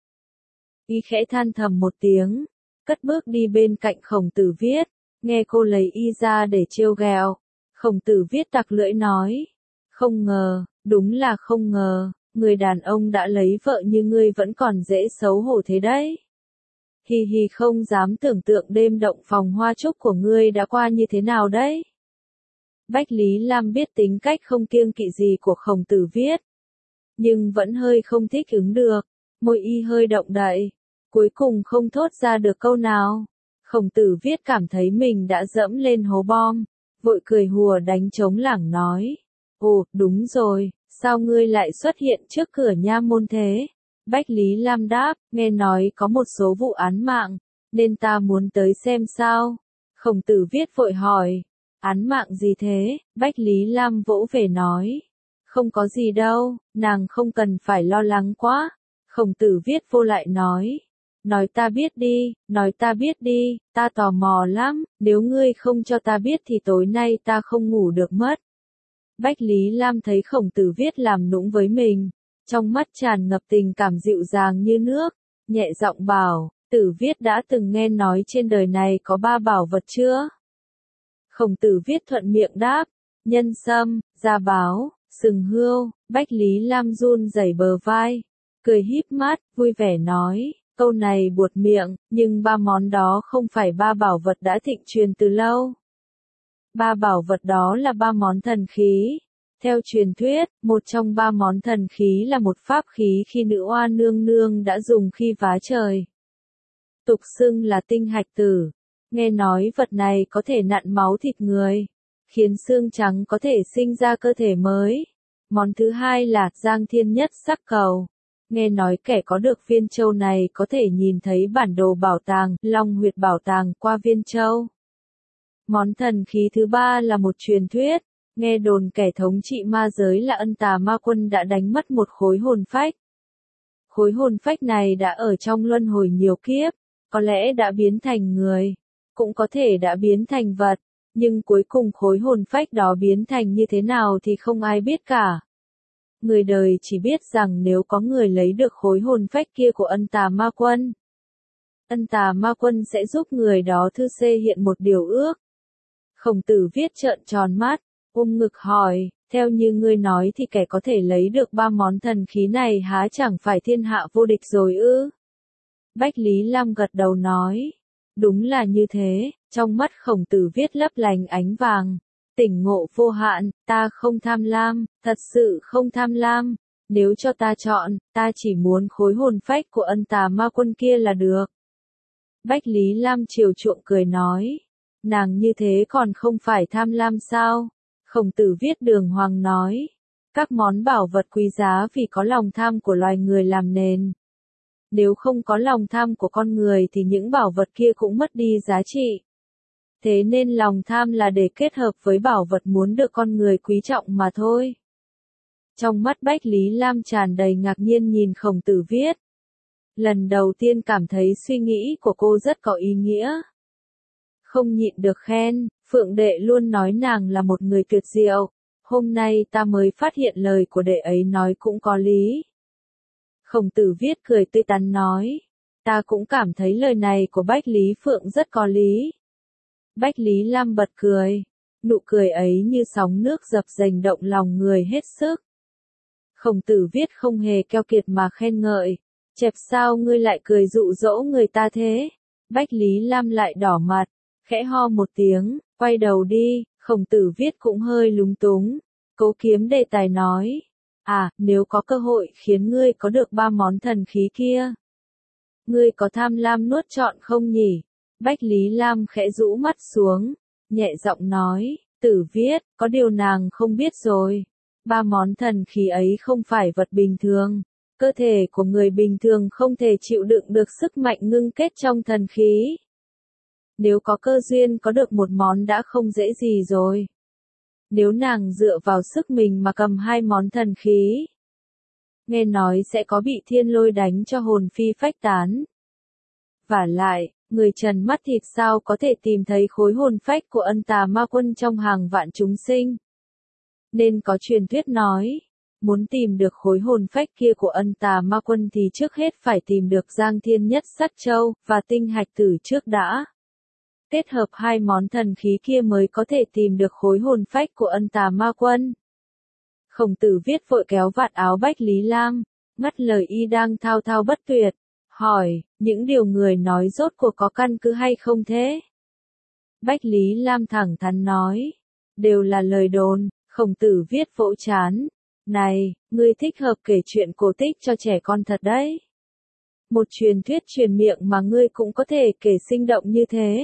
Y khẽ than thầm một tiếng, cất bước đi bên cạnh Khổng Tử Viết, nghe cô lấy y ra để trêu ghẹo. Khổng Tử Viết tặc lưỡi nói, không ngờ, đúng là không ngờ, người đàn ông đã lấy vợ như ngươi vẫn còn dễ xấu hổ thế đấy. Hì hì, không dám tưởng tượng đêm động phòng hoa trúc của ngươi đã qua như thế nào đấy. Bách Lý Lam biết tính cách không kiêng kỵ gì của Khổng Tử Viết, nhưng vẫn hơi không thích ứng được, môi y hơi động đậy, cuối cùng không thốt ra được câu nào. Khổng Tử Viết cảm thấy mình đã dẫm lên hố bom, vội cười hùa đánh trống lảng nói, ồ, đúng rồi, sao ngươi lại xuất hiện trước cửa nha môn thế? Bách Lý Lam đáp, nghe nói có một số vụ án mạng, nên ta muốn tới xem sao. Khổng Tử Viết vội hỏi, án mạng gì thế? Bách Lý Lam vỗ về nói, không có gì đâu, nàng không cần phải lo lắng quá. Khổng Tử Viết vô lại nói ta biết đi, nói ta biết đi, ta tò mò lắm, nếu ngươi không cho ta biết thì tối nay ta không ngủ được mất. Bách Lý Lam thấy Khổng Tử Viết làm nũng với mình, trong mắt tràn ngập tình cảm dịu dàng như nước, nhẹ giọng bảo, Tử Viết đã từng nghe nói trên đời này có 3 bảo vật chưa? Khổng Tử Viết thuận miệng đáp, nhân sâm, gia báo, sừng hươu. Bách Lý Lam run rẩy bờ vai, cười híp mắt, vui vẻ nói, câu này buột miệng, nhưng 3 món đó không phải 3 bảo vật đã thịnh truyền từ lâu. 3 bảo vật đó là 3 món thần khí. Theo truyền thuyết, một trong 3 món thần khí là một pháp khí khi nữ oa nương nương đã dùng khi vá trời. Tục xưng là tinh hạch tử. Nghe nói vật này có thể nặn máu thịt người, khiến xương trắng có thể sinh ra cơ thể mới. Món thứ hai là Giang Thiên Nhất Sắc Cầu. Nghe nói kẻ có được viên châu này có thể nhìn thấy bản đồ bảo tàng, Long Huyệt bảo tàng qua viên châu. Món thần khí thứ ba là một truyền thuyết. Nghe đồn kẻ thống trị ma giới là Ân Tà Ma Quân đã đánh mất một khối hồn phách. Khối hồn phách này đã ở trong luân hồi nhiều kiếp, có lẽ đã biến thành người, cũng có thể đã biến thành vật, nhưng cuối cùng khối hồn phách đó biến thành như thế nào thì không ai biết cả. Người đời chỉ biết rằng nếu có người lấy được khối hồn phách kia của Ân Tà Ma Quân, Ân Tà Ma Quân sẽ giúp người đó thư xê hiện một điều ước. Khổng Tử Viết trợn tròn mắt, ngực hỏi, theo như ngươi nói thì kẻ có thể lấy được 3 món thần khí này há chẳng phải thiên hạ vô địch rồi ư? Bách Lý Lam gật đầu nói, đúng là như thế. Trong mắt Khổng Tử Viết lấp lánh ánh vàng, tỉnh ngộ vô hạn, ta không tham lam, thật sự không tham lam, nếu cho ta chọn, ta chỉ muốn khối hồn phách của Ân Tà Ma Quân kia là được. Bách Lý Lam chiều chuộng cười nói, nàng như thế còn không phải tham lam sao? Khổng Tử Viết đường hoàng nói, các món bảo vật quý giá vì có lòng tham của loài người làm nền. Nếu không có lòng tham của con người thì những bảo vật kia cũng mất đi giá trị. Thế nên lòng tham là để kết hợp với bảo vật muốn được con người quý trọng mà thôi. Trong mắt Bách Lý Lam tràn đầy ngạc nhiên nhìn Khổng Tử Viết. Lần đầu tiên cảm thấy suy nghĩ của cô rất có ý nghĩa. Không nhịn được khen, Phượng đệ luôn nói nàng là một người tuyệt diệu, hôm nay ta mới phát hiện lời của đệ ấy nói cũng có lý. Khổng Tử Viết cười tươi tắn nói, ta cũng cảm thấy lời này của Bách Lý Phượng rất có lý. Bách Lý Lam bật cười, nụ cười ấy như sóng nước dập dềnh động lòng người hết sức. Khổng Tử Viết không hề keo kiệt mà khen ngợi, chẹp sao ngươi lại cười dụ dỗ người ta thế? Bách Lý Lam lại đỏ mặt, khẽ ho một tiếng, quay đầu đi. Khổng Tử Viết cũng hơi lúng túng, cố kiếm đề tài nói, nếu có cơ hội khiến ngươi có được 3 món thần khí kia, ngươi có tham lam nuốt trọn không nhỉ? Bách Lý Lam khẽ rũ mắt xuống, nhẹ giọng nói, Tử Viết, có điều nàng không biết rồi. 3 món thần khí ấy không phải vật bình thường. Cơ thể của người bình thường không thể chịu đựng được sức mạnh ngưng kết trong thần khí. Nếu có cơ duyên có được một món đã không dễ gì rồi. Nếu nàng dựa vào sức mình mà cầm 2 món thần khí, nghe nói sẽ có bị thiên lôi đánh cho hồn phi phách tán. Vả lại, người trần mắt thịt sao có thể tìm thấy khối hồn phách của Ân Tà Ma Quân trong hàng vạn chúng sinh. Nên có truyền thuyết nói, muốn tìm được khối hồn phách kia của Ân Tà Ma Quân thì trước hết phải tìm được Giang Thiên Nhất Sắc Châu và Tinh Hạch Tử trước đã. Kết hợp 2 món thần khí kia mới có thể tìm được khối hồn phách của Ân Tà Ma Quân. Khổng Tử Viết vội kéo vạt áo Bách Lý Lam, ngắt lời y đang thao thao bất tuyệt, hỏi, những điều người nói rốt cuộc có căn cứ hay không thế? Bách Lý Lam thẳng thắn nói, đều là lời đồn. Khổng Tử Viết vỗ chán, này, ngươi thích hợp kể chuyện cổ tích cho trẻ con thật đấy. Một truyền thuyết truyền miệng mà ngươi cũng có thể kể sinh động như thế.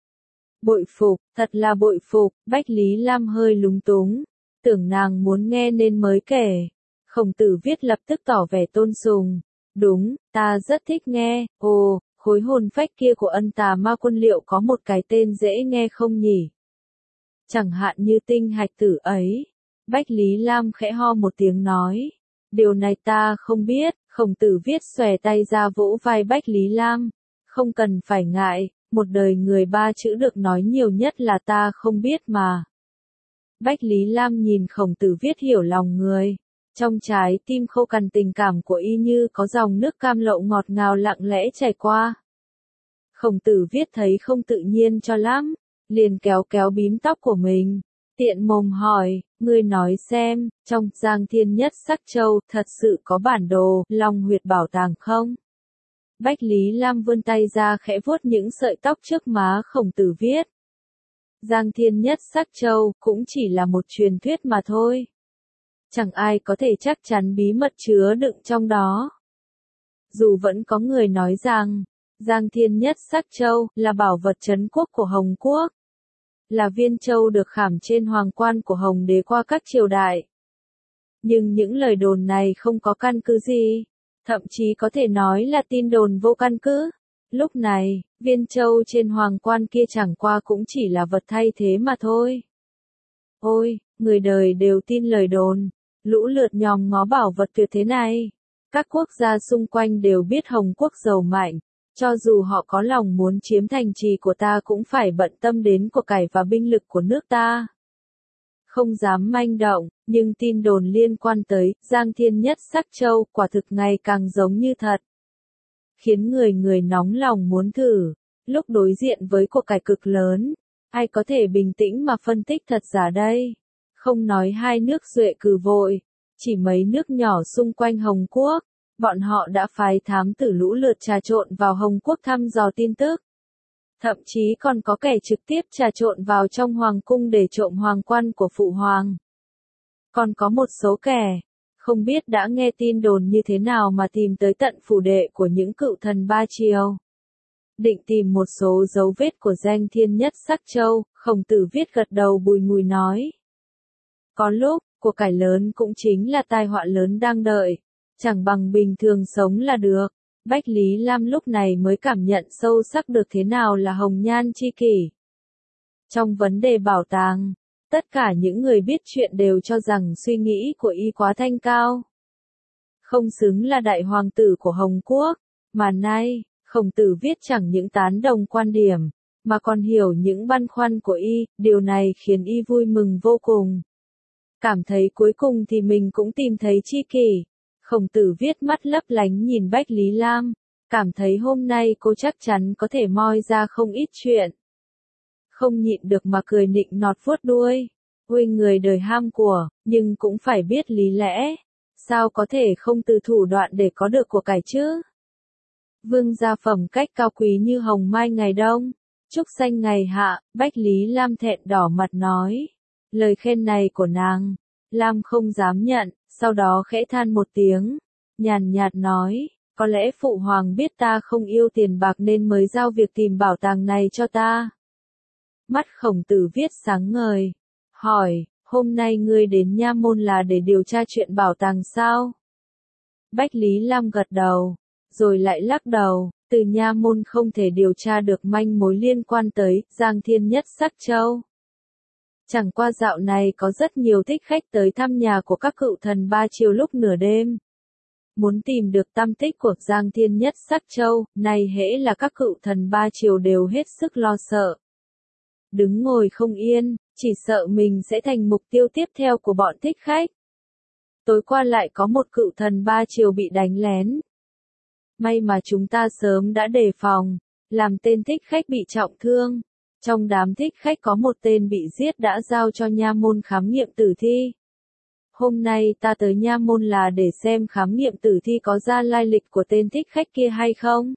Bội phục, thật là bội phục. Bách Lý Lam hơi lúng túng, tưởng nàng muốn nghe nên mới kể. Khổng Tử Viết lập tức tỏ vẻ tôn sùng, đúng, ta rất thích nghe. Ồ, khối hồn phách kia của Ân Tà Ma Quân liệu có một cái tên dễ nghe không nhỉ? Chẳng hạn như Tinh Hạch Tử ấy. Bách Lý Lam khẽ ho một tiếng nói, điều này ta không biết. Khổng Tử Viết xòe tay ra vỗ vai Bách Lý Lam, không cần phải ngại, một đời người 3 chữ được nói nhiều nhất là ta không biết mà. Bách Lý Lam nhìn Khổng Tử Viết hiểu lòng người, trong trái tim khô cằn tình cảm của y như có dòng nước cam lậu ngọt ngào lặng lẽ chảy qua. Khổng Tử Viết thấy không tự nhiên cho lắm, liền kéo kéo bím tóc của mình, tiện mồm hỏi, ngươi nói xem, trong Giang Thiên Nhất Sắc Châu thật sự có bản đồ Long Huyệt bảo tàng không? Bách Lý Lam vươn tay ra khẽ vuốt những sợi tóc trước má Khổng Tử Viết. Giang Thiên Nhất Sắc Châu cũng chỉ là một truyền thuyết mà thôi. Chẳng ai có thể chắc chắn bí mật chứa đựng trong đó. Dù vẫn có người nói rằng, Giang Thiên Nhất Sắc Châu là bảo vật trấn quốc của Hồng Quốc, là viên châu được khảm trên hoàng quan của Hồng Đế qua các triều đại. Nhưng những lời đồn này không có căn cứ gì, thậm chí có thể nói là tin đồn vô căn cứ. Lúc này, viên châu trên hoàng quan kia chẳng qua cũng chỉ là vật thay thế mà thôi. Ôi, người đời đều tin lời đồn, lũ lượt nhòm ngó bảo vật tuyệt thế này. Các quốc gia xung quanh đều biết Hồng Quốc giàu mạnh, cho dù họ có lòng muốn chiếm thành trì của ta cũng phải bận tâm đến của cải và binh lực của nước ta. Không dám manh động, nhưng tin đồn liên quan tới Giang Thiên Nhất Sắc Châu quả thực ngày càng giống như thật. Khiến người người nóng lòng muốn thử. Lúc đối diện với của cải cực lớn, ai có thể bình tĩnh mà phân tích thật giả đây? Không nói 2 nước Duệ cử vội, chỉ mấy nước nhỏ xung quanh Hồng Quốc, bọn họ đã phái thám tử lũ lượt trà trộn vào Hồng Quốc thăm dò tin tức. Thậm chí còn có kẻ trực tiếp trà trộn vào trong hoàng cung để trộm hoàng quan của phụ hoàng. Còn có một số kẻ, không biết đã nghe tin đồn như thế nào mà tìm tới tận phủ đệ của những cựu thần 3 triều. Định tìm một số dấu vết của Giang Thiên Nhất Sắc Châu. Khổng Tử Viết gật đầu bùi ngùi nói. Có lúc, của cải lớn cũng chính là tai họa lớn đang đợi. Chẳng bằng bình thường sống là được. Bách Lý Lam lúc này mới cảm nhận sâu sắc được thế nào là hồng nhan chi kỷ. Trong vấn đề bảo tàng, tất cả những người biết chuyện đều cho rằng suy nghĩ của y quá thanh cao. Không xứng là đại hoàng tử của Hồng Quốc, mà nay, Khổng Tử Viết chẳng những tán đồng quan điểm, mà còn hiểu những băn khoăn của y, điều này khiến y vui mừng vô cùng. Cảm thấy cuối cùng thì mình cũng tìm thấy tri kỷ. Khổng Tử Viết mắt lấp lánh nhìn Bách Lý Lam, cảm thấy hôm nay cô chắc chắn có thể moi ra không ít chuyện. Không nhịn được mà cười nịnh nọt vuốt đuôi. Huynh người đời ham của, nhưng cũng phải biết lý lẽ. Sao có thể không từ thủ đoạn để có được của cải chứ? Vương gia phẩm cách cao quý như hồng mai ngày đông, trúc xanh ngày hạ, Bách Lý Lam thẹn đỏ mặt nói. Lời khen này của nàng, Lam không dám nhận, sau đó khẽ than một tiếng, nhàn nhạt nói, có lẽ phụ hoàng biết ta không yêu tiền bạc nên mới giao việc tìm bảo tàng này cho ta. Mắt Khổng Tử Viết sáng ngời, hỏi, hôm nay ngươi đến nha môn là để điều tra chuyện bảo tàng sao? Bách Lý Lam gật đầu, rồi lại lắc đầu, từ nha môn không thể điều tra được manh mối liên quan tới Giang Thiên Nhất Sắc Châu. Chẳng qua dạo này có rất nhiều thích khách tới thăm nhà của các cựu thần ba triều lúc nửa đêm. Muốn tìm được tăm tích của Giang Thiên Nhất Sắc Châu, này hễ là các cựu thần ba triều đều hết sức lo sợ. Đứng ngồi không yên, chỉ sợ mình sẽ thành mục tiêu tiếp theo của bọn thích khách. Tối qua lại có một cựu thần ba triều bị đánh lén. May mà chúng ta sớm đã đề phòng, làm tên thích khách bị trọng thương. Trong đám thích khách có một tên bị giết đã giao cho nha môn khám nghiệm tử thi. Hôm nay ta tới nha môn là để xem khám nghiệm tử thi có ra lai lịch của tên thích khách kia hay không.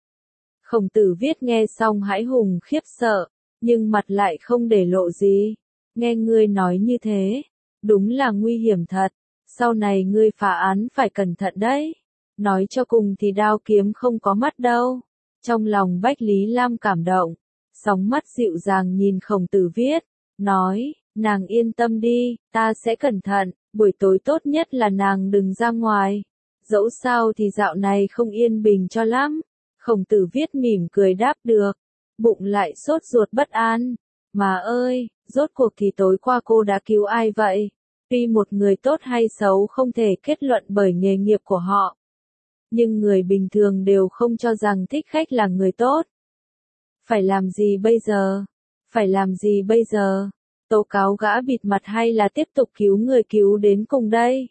Khổng Tử Viết nghe xong hãi hùng khiếp sợ, nhưng mặt lại không để lộ gì. Nghe ngươi nói như thế, đúng là nguy hiểm thật, sau này ngươi phá án phải cẩn thận đấy. Nói cho cùng thì đao kiếm không có mắt đâu. Trong lòng Bách Lý Lam cảm động, sóng mắt dịu dàng nhìn Khổng Tử Viết, nói, nàng yên tâm đi, ta sẽ cẩn thận, buổi tối tốt nhất là nàng đừng ra ngoài. Dẫu sao thì dạo này không yên bình cho lắm. Khổng Tử Viết mỉm cười đáp được, bụng lại sốt ruột bất an. Mà ơi, rốt cuộc thì tối qua cô đã cứu ai vậy? Tuy một người tốt hay xấu không thể kết luận bởi nghề nghiệp của họ. Nhưng người bình thường đều không cho rằng thích khách là người tốt. Phải làm gì bây giờ? Phải làm gì bây giờ? Tố cáo gã bịt mặt hay là tiếp tục cứu người cứu đến cùng đây?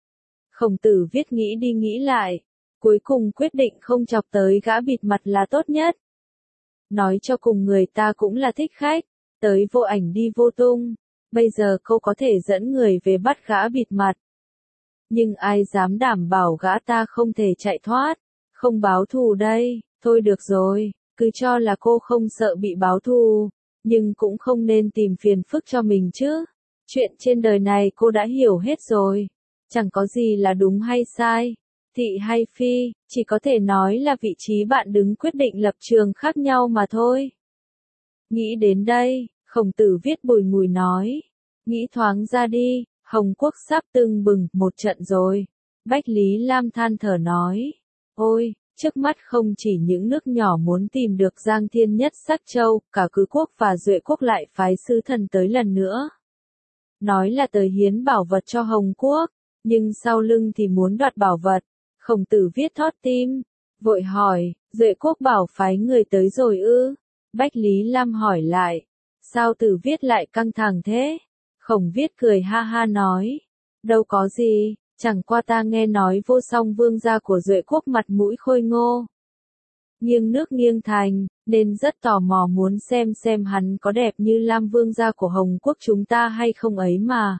Khổng Tử Viết nghĩ đi nghĩ lại, cuối cùng quyết định không chọc tới gã bịt mặt là tốt nhất. Nói cho cùng người ta cũng là thích khách, tới vô ảnh đi vô tung, bây giờ cô có thể dẫn người về bắt gã bịt mặt. Nhưng ai dám đảm bảo gã ta không thể chạy thoát, không báo thù đây, thôi được rồi, cứ cho là cô không sợ bị báo thù, nhưng cũng không nên tìm phiền phức cho mình chứ. Chuyện trên đời này cô đã hiểu hết rồi, chẳng có gì là đúng hay sai, thị hay phi, chỉ có thể nói là vị trí bạn đứng quyết định lập trường khác nhau mà thôi. Nghĩ đến đây, Khổng Tử Viết bùi ngùi nói, nghĩ thoáng ra đi, Hồng Quốc sắp tưng bừng một trận rồi. Bách Lý Lam than thở nói, ôi, trước mắt không chỉ những nước nhỏ muốn tìm được Giang Thiên Nhất Sắc Châu, cả Cứ Quốc và Duệ Quốc lại phái sứ thần tới lần nữa. Nói là tới hiến bảo vật cho Hồng Quốc, nhưng sau lưng thì muốn đoạt bảo vật. Khổng Tử Viết thót tim, vội hỏi, Duệ Quốc bảo phái người tới rồi ư? Bách Lý Lam hỏi lại, sao Tử Viết lại căng thẳng thế? Khổng Viết cười ha ha nói, đâu có gì, chẳng qua ta nghe nói Vô Song vương gia của Duệ Quốc mặt mũi khôi ngô, nghiêng nước nghiêng thành, nên rất tò mò muốn xem hắn có đẹp như Lam vương gia của Hồng Quốc chúng ta hay không ấy mà.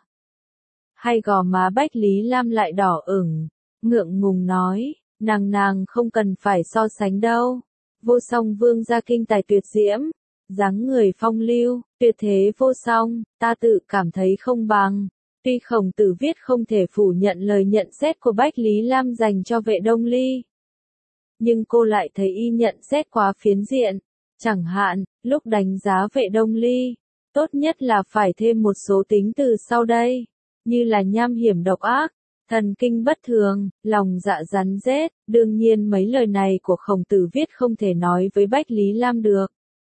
Hay gò má Bách Lý Lam lại đỏ ửng, ngượng ngùng nói, nàng không cần phải so sánh đâu. Vô Song vương gia kinh tài tuyệt diễm, dáng người phong lưu, tuyệt thế vô song, ta tự cảm thấy không bằng. Tuy Khổng Tử Viết không thể phủ nhận lời nhận xét của Bách Lý Lam dành cho Vệ Đông Ly, nhưng cô lại thấy y nhận xét quá phiến diện. Chẳng hạn, lúc đánh giá Vệ Đông Ly, tốt nhất là phải thêm một số tính từ sau đây, như là nham hiểm độc ác, thần kinh bất thường, lòng dạ rắn rết. Đương nhiên mấy lời này của Khổng Tử Viết không thể nói với Bách Lý Lam được.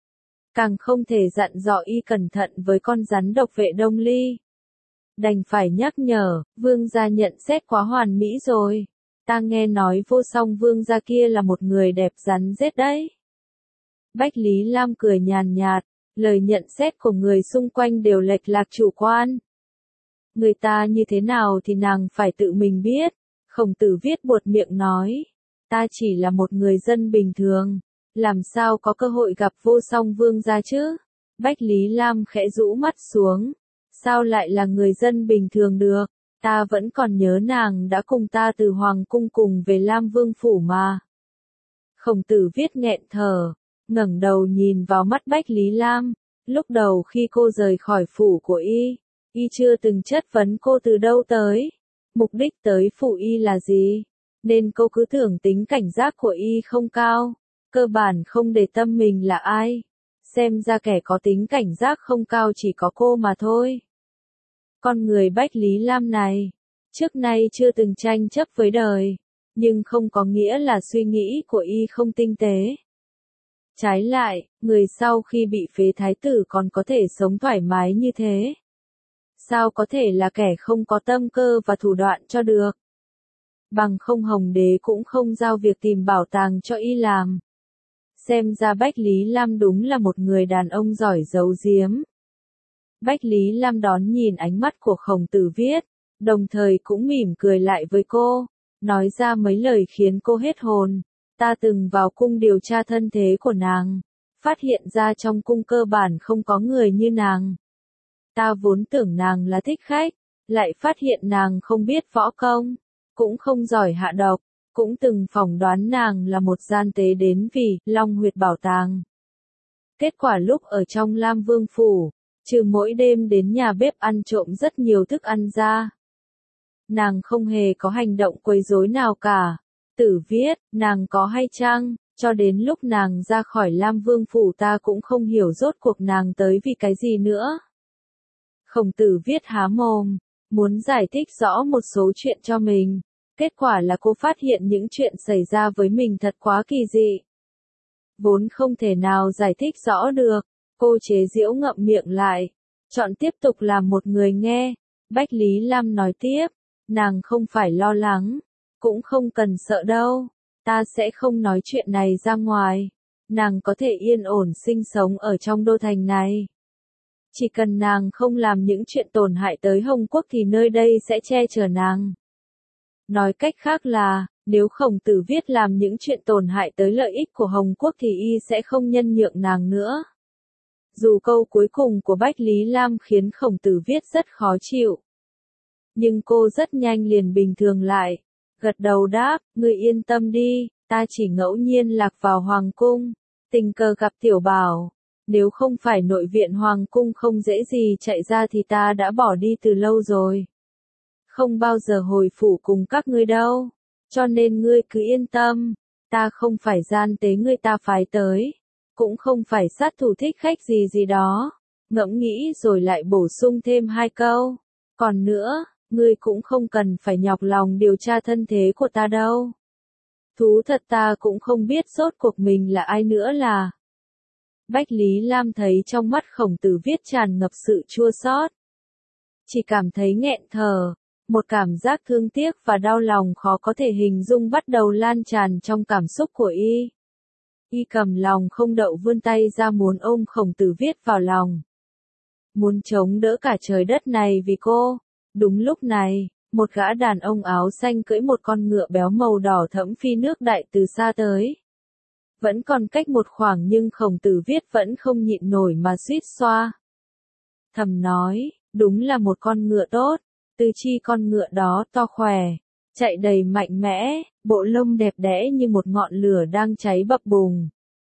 Càng không thể dặn dò y cẩn thận với con rắn độc Vệ Đông Ly. Đành phải nhắc nhở, vương gia nhận xét quá hoàn mỹ rồi. Ta nghe nói Vô Song vương gia kia là một người đẹp rắn rết đấy. Bách Lý Lam cười nhàn nhạt, lời nhận xét của người xung quanh đều lệch lạc chủ quan. Người ta như thế nào thì nàng phải tự mình biết. Khổng Tử Viết buột miệng nói, ta chỉ là một người dân bình thường, làm sao có cơ hội gặp Vô Song Vương gia chứ? Bách Lý Lam khẽ rũ mắt xuống, sao lại là người dân bình thường được? Ta vẫn còn nhớ nàng đã cùng ta từ Hoàng cung cùng về Lam Vương phủ mà. Khổng Tử Viết nghẹn thở, ngẩng đầu nhìn vào mắt Bách Lý Lam, lúc đầu khi cô rời khỏi phủ của y chưa từng chất vấn cô từ đâu tới, mục đích tới phủ y là gì, nên cô cứ tưởng tính cảnh giác của y không cao, cơ bản không để tâm mình là ai. Xem ra kẻ có tính cảnh giác không cao chỉ có cô mà thôi. Con người Bách Lý Lam này, trước nay chưa từng tranh chấp với đời, nhưng không có nghĩa là suy nghĩ của y không tinh tế. Trái lại, người sau khi bị phế thái tử còn có thể sống thoải mái như thế. Sao có thể là kẻ không có tâm cơ và thủ đoạn cho được? Bằng không Hồng Đế cũng không giao việc tìm bảo tàng cho y làm. Xem ra Bách Lý Lam đúng là một người đàn ông giỏi giấu giếm. Bách Lý Lam đón nhìn ánh mắt của Khổng Tử Viết, đồng thời cũng mỉm cười lại với cô, nói ra mấy lời khiến cô hết hồn. Ta từng vào cung điều tra thân thế của nàng, phát hiện ra trong cung cơ bản không có người như nàng. Ta vốn tưởng nàng là thích khách, lại phát hiện nàng không biết võ công, cũng không giỏi hạ độc, cũng từng phỏng đoán nàng là một gian tế đến vì Long Huyệt bảo tàng. Kết quả lúc ở trong Lam Vương phủ, trừ mỗi đêm đến nhà bếp ăn trộm rất nhiều thức ăn ra, nàng không hề có hành động quấy rối nào cả. Tử Viết, nàng có hay chăng, cho đến lúc nàng ra khỏi Lam Vương phủ ta cũng không hiểu rốt cuộc nàng tới vì cái gì nữa. Khổng Tử Viết há mồm, muốn giải thích rõ một số chuyện cho mình, kết quả là cô phát hiện những chuyện xảy ra với mình thật quá kỳ dị. Vốn không thể nào giải thích rõ được, cô chế giễu ngậm miệng lại, chọn tiếp tục làm một người nghe. Bách Lý Lam nói tiếp, nàng không phải lo lắng, cũng không cần sợ đâu, ta sẽ không nói chuyện này ra ngoài, nàng có thể yên ổn sinh sống ở trong đô thành này. Chỉ cần nàng không làm những chuyện tổn hại tới Hồng Quốc thì nơi đây sẽ che chở nàng. Nói cách khác là, nếu Khổng Tử Viết làm những chuyện tổn hại tới lợi ích của Hồng Quốc thì y sẽ không nhân nhượng nàng nữa. Dù câu cuối cùng của Bách Lý Lam khiến Khổng Tử Viết rất khó chịu, nhưng cô rất nhanh liền bình thường lại, gật đầu đáp, ngươi yên tâm đi, ta chỉ ngẫu nhiên lạc vào Hoàng cung, tình cờ gặp Tiểu Bảo, nếu không phải nội viện Hoàng cung không dễ gì chạy ra thì ta đã bỏ đi từ lâu rồi. Không bao giờ hồi phủ cùng các ngươi đâu, cho nên ngươi cứ yên tâm, ta không phải gian tế ngươi ta phái tới, cũng không phải sát thủ thích khách gì gì đó. Ngẫm nghĩ rồi lại bổ sung thêm 2 câu, còn nữa, ngươi cũng không cần phải nhọc lòng điều tra thân thế của ta đâu. Thú thật ta cũng không biết rốt cuộc mình là ai nữa là. Bách Lý Lam thấy trong mắt Khổng Tử Viết tràn ngập sự chua xót, chỉ cảm thấy nghẹn thở, một cảm giác thương tiếc và đau lòng khó có thể hình dung bắt đầu lan tràn trong cảm xúc của y. Y cầm lòng không đậu vươn tay ra muốn ôm Khổng Tử Viết vào lòng, muốn chống đỡ cả trời đất này vì cô. Đúng lúc này, một gã đàn ông áo xanh cưỡi một con ngựa béo màu đỏ thẫm phi nước đại từ xa tới. Vẫn còn cách một khoảng nhưng Khổng Tử Viết vẫn không nhịn nổi mà suýt xoa. Thầm nói, đúng là một con ngựa tốt, tư chi con ngựa đó to khỏe, chạy đầy mạnh mẽ, bộ lông đẹp đẽ như một ngọn lửa đang cháy bập bùng,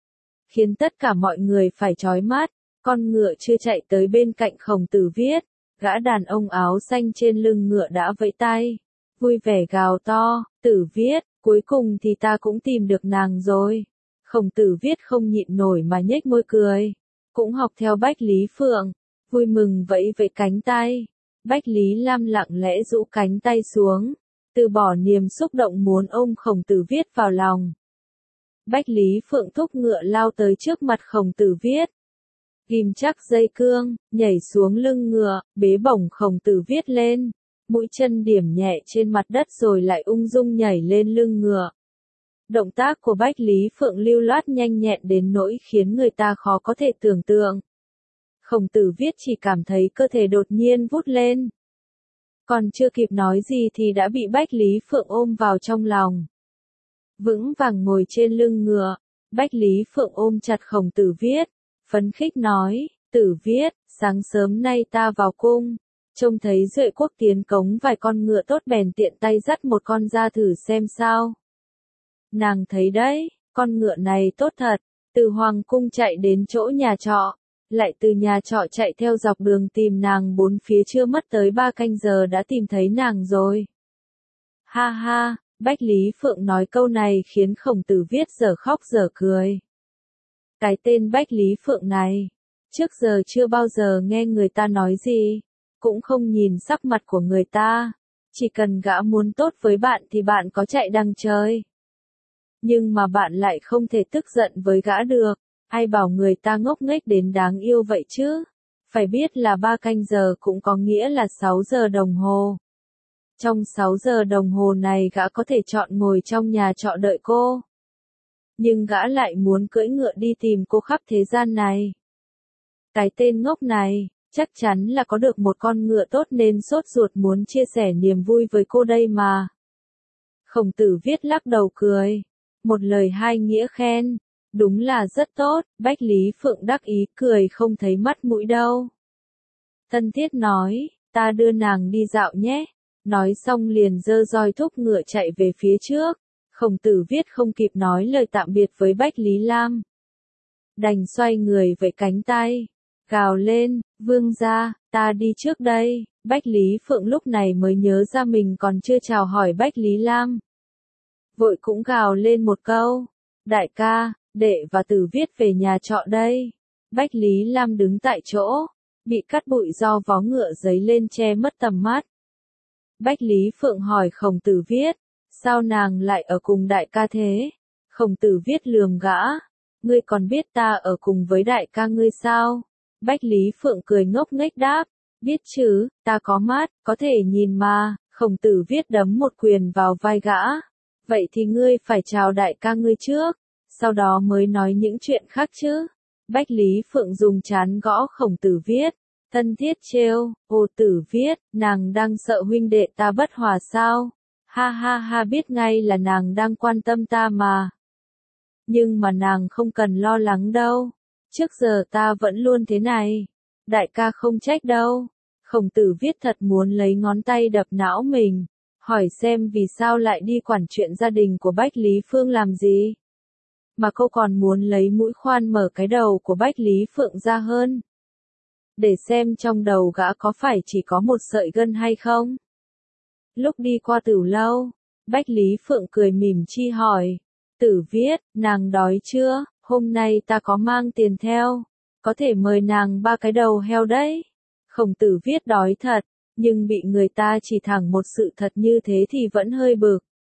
khiến tất cả mọi người phải chói mắt. Con ngựa chưa chạy tới bên cạnh Khổng Tử Viết, gã đàn ông áo xanh trên lưng ngựa đã vẫy tay, vui vẻ gào to, Tử Viết, cuối cùng thì ta cũng tìm được nàng rồi. Khổng Tử Viết không nhịn nổi mà nhếch môi cười, cũng học theo Bách Lý Phượng, vui mừng vẫy vẫy cánh tay. Bách Lý Lam lặng lẽ rũ cánh tay xuống, từ bỏ niềm xúc động muốn ôm Khổng Tử Viết vào lòng. Bách Lý Phượng thúc ngựa lao tới trước mặt Khổng Tử Viết, ghim chắc dây cương, nhảy xuống lưng ngựa, bế bổng Khổng Tử Viết lên, mũi chân điểm nhẹ trên mặt đất rồi lại ung dung nhảy lên lưng ngựa. Động tác của Bách Lý Phượng lưu loát nhanh nhẹn đến nỗi khiến người ta khó có thể tưởng tượng. Khổng Tử Viết chỉ cảm thấy cơ thể đột nhiên vút lên. Còn chưa kịp nói gì thì đã bị Bách Lý Phượng ôm vào trong lòng. Vững vàng ngồi trên lưng ngựa, Bách Lý Phượng ôm chặt Khổng Tử Viết, phấn khích nói, Tử Viết, sáng sớm nay ta vào cung, trông thấy Duệ Quốc tiến cống vài con ngựa tốt bèn tiện tay dắt một con ra thử xem sao. Nàng thấy đấy, con ngựa này tốt thật, từ Hoàng cung chạy đến chỗ nhà trọ, lại từ nhà trọ chạy theo dọc đường tìm nàng bốn phía chưa mất tới 3 canh giờ đã tìm thấy nàng rồi. Ha ha, Bách Lý Phượng nói câu này khiến Khổng Tử Viết dở khóc dở cười. Cái tên Bách Lý Phượng này, trước giờ chưa bao giờ nghe người ta nói gì, cũng không nhìn sắc mặt của người ta, chỉ cần gã muốn tốt với bạn thì bạn có chạy đằng trời. Nhưng mà bạn lại không thể tức giận với gã được, ai bảo người ta ngốc nghếch đến đáng yêu vậy chứ, phải biết là 3 canh giờ cũng có nghĩa là 6 giờ đồng hồ. Trong 6 giờ đồng hồ này gã có thể chọn ngồi trong nhà trọ đợi cô. Nhưng gã lại muốn cưỡi ngựa đi tìm cô khắp thế gian này. Cái tên ngốc này, chắc chắn là có được một con ngựa tốt nên sốt ruột muốn chia sẻ niềm vui với cô đây mà. Khổng Tử Viết lắc đầu cười. Một lời hai nghĩa khen. Đúng là rất tốt, Bách Lý Phượng đắc ý cười không thấy mắt mũi đâu. Thân thiết nói, ta đưa nàng đi dạo nhé. Nói xong liền giơ roi thúc ngựa chạy về phía trước. Khổng Tử Viết không kịp nói lời tạm biệt với Bách Lý Lam. Đành xoay người với cánh tay. Gào lên, vương gia, ta đi trước đây. Bách Lý Phượng lúc này mới nhớ ra mình còn chưa chào hỏi Bách Lý Lam. Vội cũng gào lên một câu. Đại ca, đệ và Tử Viết về nhà trọ đây. Bách Lý Lam đứng tại chỗ, bị cắt bụi do vó ngựa giấy lên che mất tầm mắt. Bách Lý Phượng hỏi Khổng Tử Viết, sao nàng lại ở cùng đại ca thế? Khổng Tử Viết lườm gã, ngươi còn biết ta ở cùng với đại ca ngươi sao? Bách Lý Phượng cười ngốc nghếch đáp, biết chứ, ta có mắt, có thể nhìn mà. Khổng Tử Viết đấm một quyền vào vai gã. Vậy thì ngươi phải chào đại ca ngươi trước, sau đó mới nói những chuyện khác chứ. Bách Lý Phượng dùng trán gõ Khổng Tử Viết, thân thiết trêu, ô Tử Viết, nàng đang sợ huynh đệ ta bất hòa sao? Ha ha ha, biết ngay là nàng đang quan tâm ta mà. Nhưng mà nàng không cần lo lắng đâu, trước giờ ta vẫn luôn thế này, đại ca không trách đâu. Khổng Tử Viết thật muốn lấy ngón tay đập não mình, hỏi xem vì sao lại đi quản chuyện gia đình của Bách Lý Phương làm gì. Mà cô còn muốn lấy mũi khoan mở cái đầu của Bách Lý Phượng ra hơn. Để xem trong đầu gã có phải chỉ có một sợi gân hay không. Lúc đi qua Tử Lâu, Bách Lý Phượng cười mỉm chi hỏi, Tử Viết, nàng đói chưa? Hôm nay ta có mang tiền theo, có thể mời nàng 3 cái đầu heo đấy. Khổng Tử Viết đói thật, nhưng bị người ta chỉ thẳng một sự thật như thế thì vẫn hơi bực.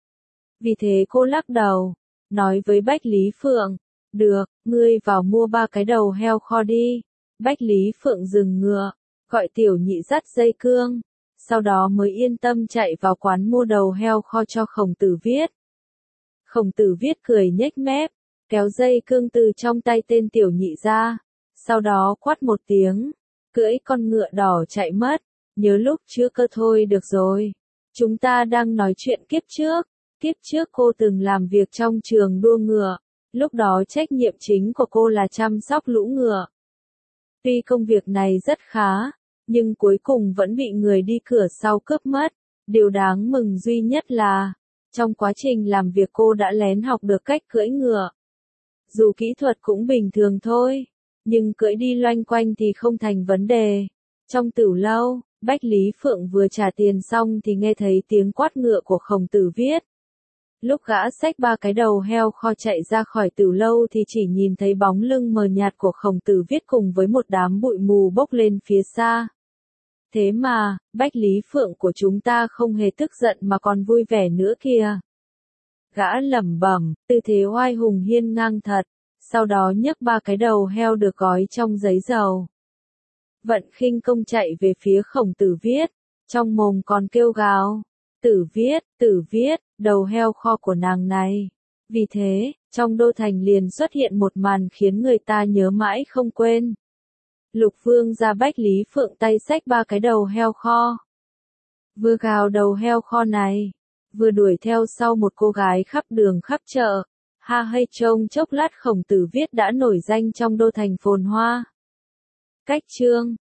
Vì thế cô lắc đầu, nói với Bách Lý Phượng, được, ngươi vào mua 3 cái đầu heo kho đi. Bách Lý Phượng dừng ngựa, gọi Tiểu Nhị dắt dây cương, sau đó mới yên tâm chạy vào quán mua đầu heo kho cho Khổng Tử Viết. Khổng Tử Viết cười nhếch mép, kéo dây cương từ trong tay tên Tiểu Nhị ra, sau đó quát một tiếng, cưỡi con ngựa đỏ chạy mất. Nhớ lúc trước cơ thôi được rồi. Chúng ta đang nói chuyện kiếp trước. Kiếp trước cô từng làm việc trong trường đua ngựa. Lúc đó trách nhiệm chính của cô là chăm sóc lũ ngựa. Tuy công việc này rất khá, nhưng cuối cùng vẫn bị người đi cửa sau cướp mất. Điều đáng mừng duy nhất là, trong quá trình làm việc cô đã lén học được cách cưỡi ngựa. Dù kỹ thuật cũng bình thường thôi, nhưng cưỡi đi loanh quanh thì không thành vấn đề. Trong Tử Lâu, Bách Lý Phượng vừa trả tiền xong thì nghe thấy tiếng quát ngựa của Khổng Tử Viết. Lúc gã xách 3 cái đầu heo kho chạy ra khỏi Tử Lâu thì chỉ nhìn thấy bóng lưng mờ nhạt của Khổng Tử Viết cùng với một đám bụi mù bốc lên phía xa. Thế mà, Bách Lý Phượng của chúng ta không hề tức giận mà còn vui vẻ nữa kìa. Gã lẩm bẩm, tư thế oai hùng hiên ngang thật, sau đó nhấc 3 cái đầu heo được gói trong giấy dầu. Vận khinh công chạy về phía Khổng Tử Viết, trong mồm còn kêu gào, Tử Viết, đầu heo kho của nàng này, Vì thế, trong đô thành liền xuất hiện một màn khiến người ta nhớ mãi không quên. Lục Vương ra Bách Lý Phượng tay xách 3 cái đầu heo kho. Vừa gào đầu heo kho này, vừa đuổi theo sau một cô gái khắp đường khắp chợ. Ha hay trông chốc lát Khổng Tử Viết đã nổi danh trong đô thành phồn hoa. Cách chương